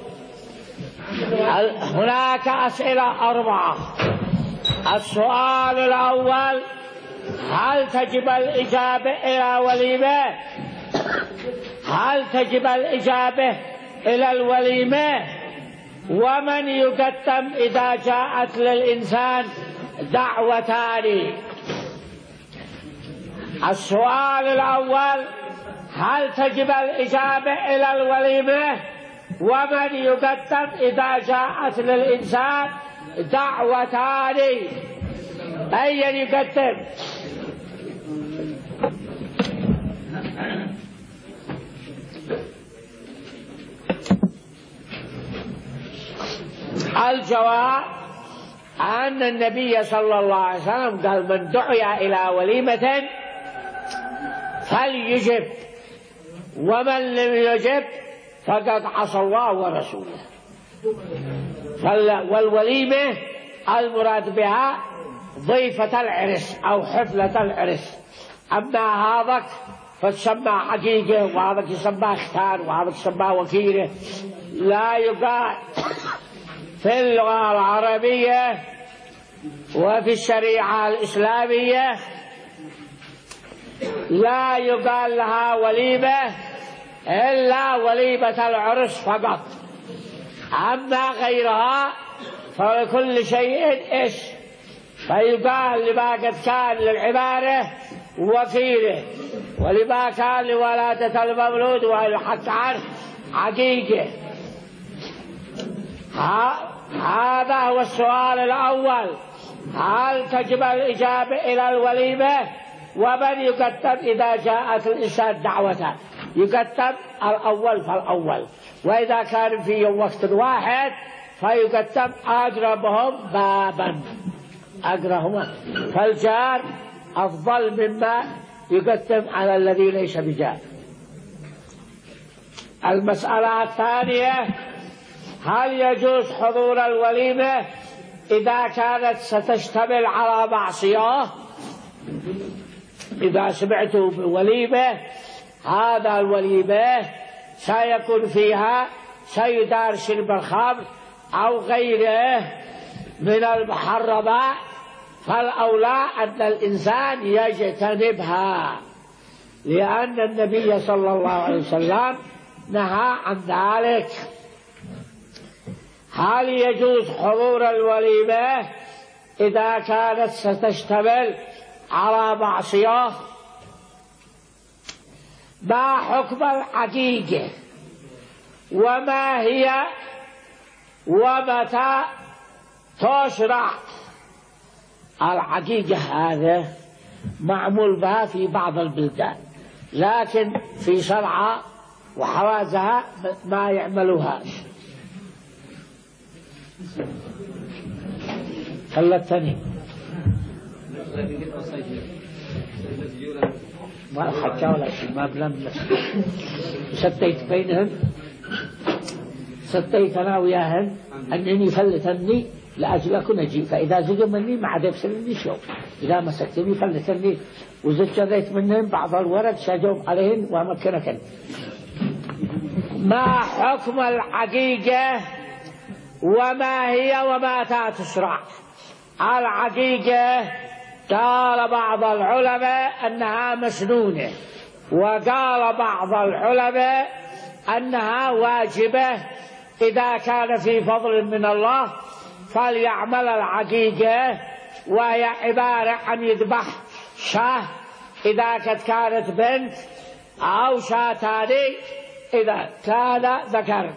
هناك أسئلة أربعة. السؤال الأول: هل تجب الإجابة إلى وليمة؟ هل تجب الإجابة إلى الوليمة؟ ومن يقدم إذا جاءت للإنسان دعوتان؟ السؤال الأول: هل تجب الإجابة إلى الوليمة؟ ومن يقدم إذا جاءت للإنسان دعوتان؟ أين يقدم؟ الجواب أن النبي صلى الله عليه وسلم قال: من دعي إلى وليمة فليجب، ومن لم يجب فقد عصى الله ورسوله. والوليمة المراد بها ضيفة العرس أو حفلة العرس. أما هذاك فتسمى حقيقة، وهذاك يسمى اختار، وهذاك يسمى وكيلة. لا يقال في اللغة العربية وفي الشريعة الإسلامية لا يقال لها وليمة إلا وليمة العرس فقط. أما غيرها فلكل شيء إيش، فيقال لما قد كان للعبارة وكيله، ولما كان لولادة المولود ويحق عنه عقيقة. هذا هو السؤال الأول: هل تجب الإجابة إلى الوليمة؟ ومن يقدم إذا جاءت الإنسان دعوة؟ يقدم الأول فالأول، وإذا كان في وقت واحد فيقدم أقربهم بابا، أقربهم، فالجار أفضل مما يقدم على الذي ليس بجار. المسألة الثانية: هل يجوز حضور الوليمة إذا كانت ستشتمل على معصية؟ إذا سمعتوا بوليمة، هذا الوليمة سيكون فيها سيدار شرب الخمر أو غيره من المحرمات، فالأولى أن الإنسان يجتنبها، لأن النبي صلى الله عليه وسلم نهى عن ذلك. هل يجوز حضور الوليمة إذا كانت ستشتمل على معصية؟ ما حكم العقيقة؟ وما هي؟ ومتى تشرع؟ العقيقة هذا معمول بها في بعض البلدان، لكن في صنعاء وحوازها ما يعملوهاش. خلتني ما حكى ولا شيء، ما بلم ستيت بينهم، ستيت أنا وياهن أنني فلتني لأجلك نجي، فإذا زجوا مني ما عاد يفسرني شو، إذا مسكتني فلتني وزجريت منهم بعض الورد شجوا عليهن ومكنك. ما حكم العقيقة وما هي ومتى تشرع؟ العقيقة قال بعض العلماء أنها مسنونة، وقال بعض العلماء أنها واجبة إذا كان في فضل من الله فليعمل العقيقة، وهي عبارة عن يذبح شاه إذا كانت بنت أو شاتان إذا كان ذكر.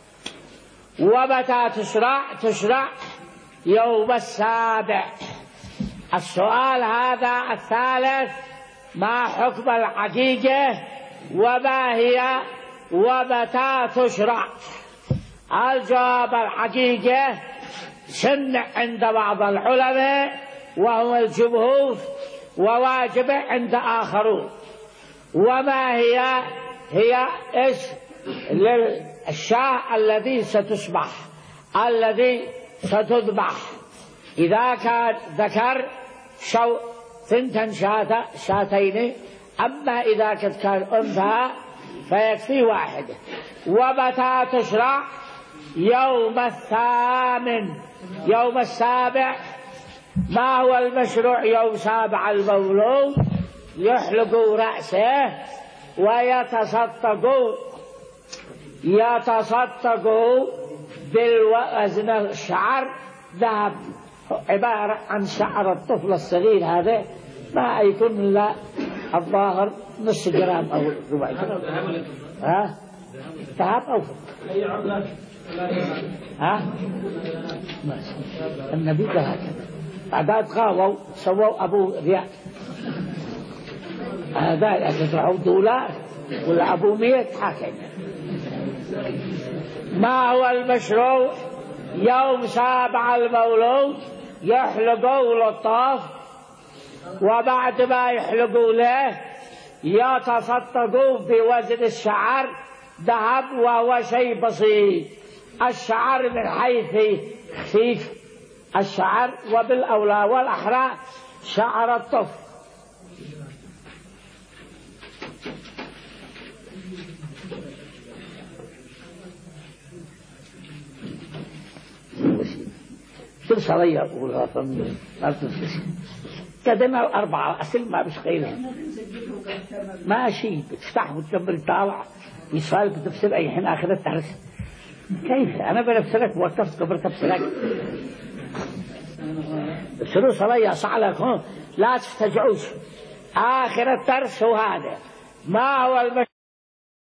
ومتى تشرع؟ تشرع يوم السابع. السؤال هذا الثالث: ما حكم العقيقة وما هي ومتى تشرع؟ الجواب: العقيقة سنة عند بعض العلماء وهو الجمهور، وواجبة عند آخرون. وما هي؟ هي اسم للشاة الذي ستسبح، الذي ستذبح. إذا كان ذكر شو ثنتن شاة شاتين، أما إذا كان أنثى فيكفي واحدة. ومتى تشرع؟ يوم الثامن، يوم السابع. ما هو المشروع يوم سابع؟ المولود يحلق رأسه ويتصدق يتصدق بالوزن الشعر ذهب، عبارة عن شعر الطفل الصغير، هذا ما يكون إلا الظاهر نص جرام أو ربع جرام. ها؟ ذهب أو فضة؟ ها؟ النبي قال هكذا. بعدها تغاووا سووا أبو ريال، هذا تدفعوا دولار ولا أبو مية حاكم. ما هو المشروع يوم سابع المولود؟ يحلقوا للطاف، وبعد ما يحلقوا له يتصدقوا بوزن الشعر ذهب، وهو شيء بسيط. الشعر من حيث خفيف الشعر، وبالأولى والأحرى شعر الطفل. كل صلية أقولها فمن ما تنسى قدمها أربعة أسل ما بش غيرها ماشي. بتفتح وتكبر طالع يسأل بتفسر أي حين آخر التحرس. كيف أنا بنفسرك وقفت كبر تفسرك بسروا صلية صعلكم لا تفتجعوش. آخر الترس هو هذا. ما هو المشروع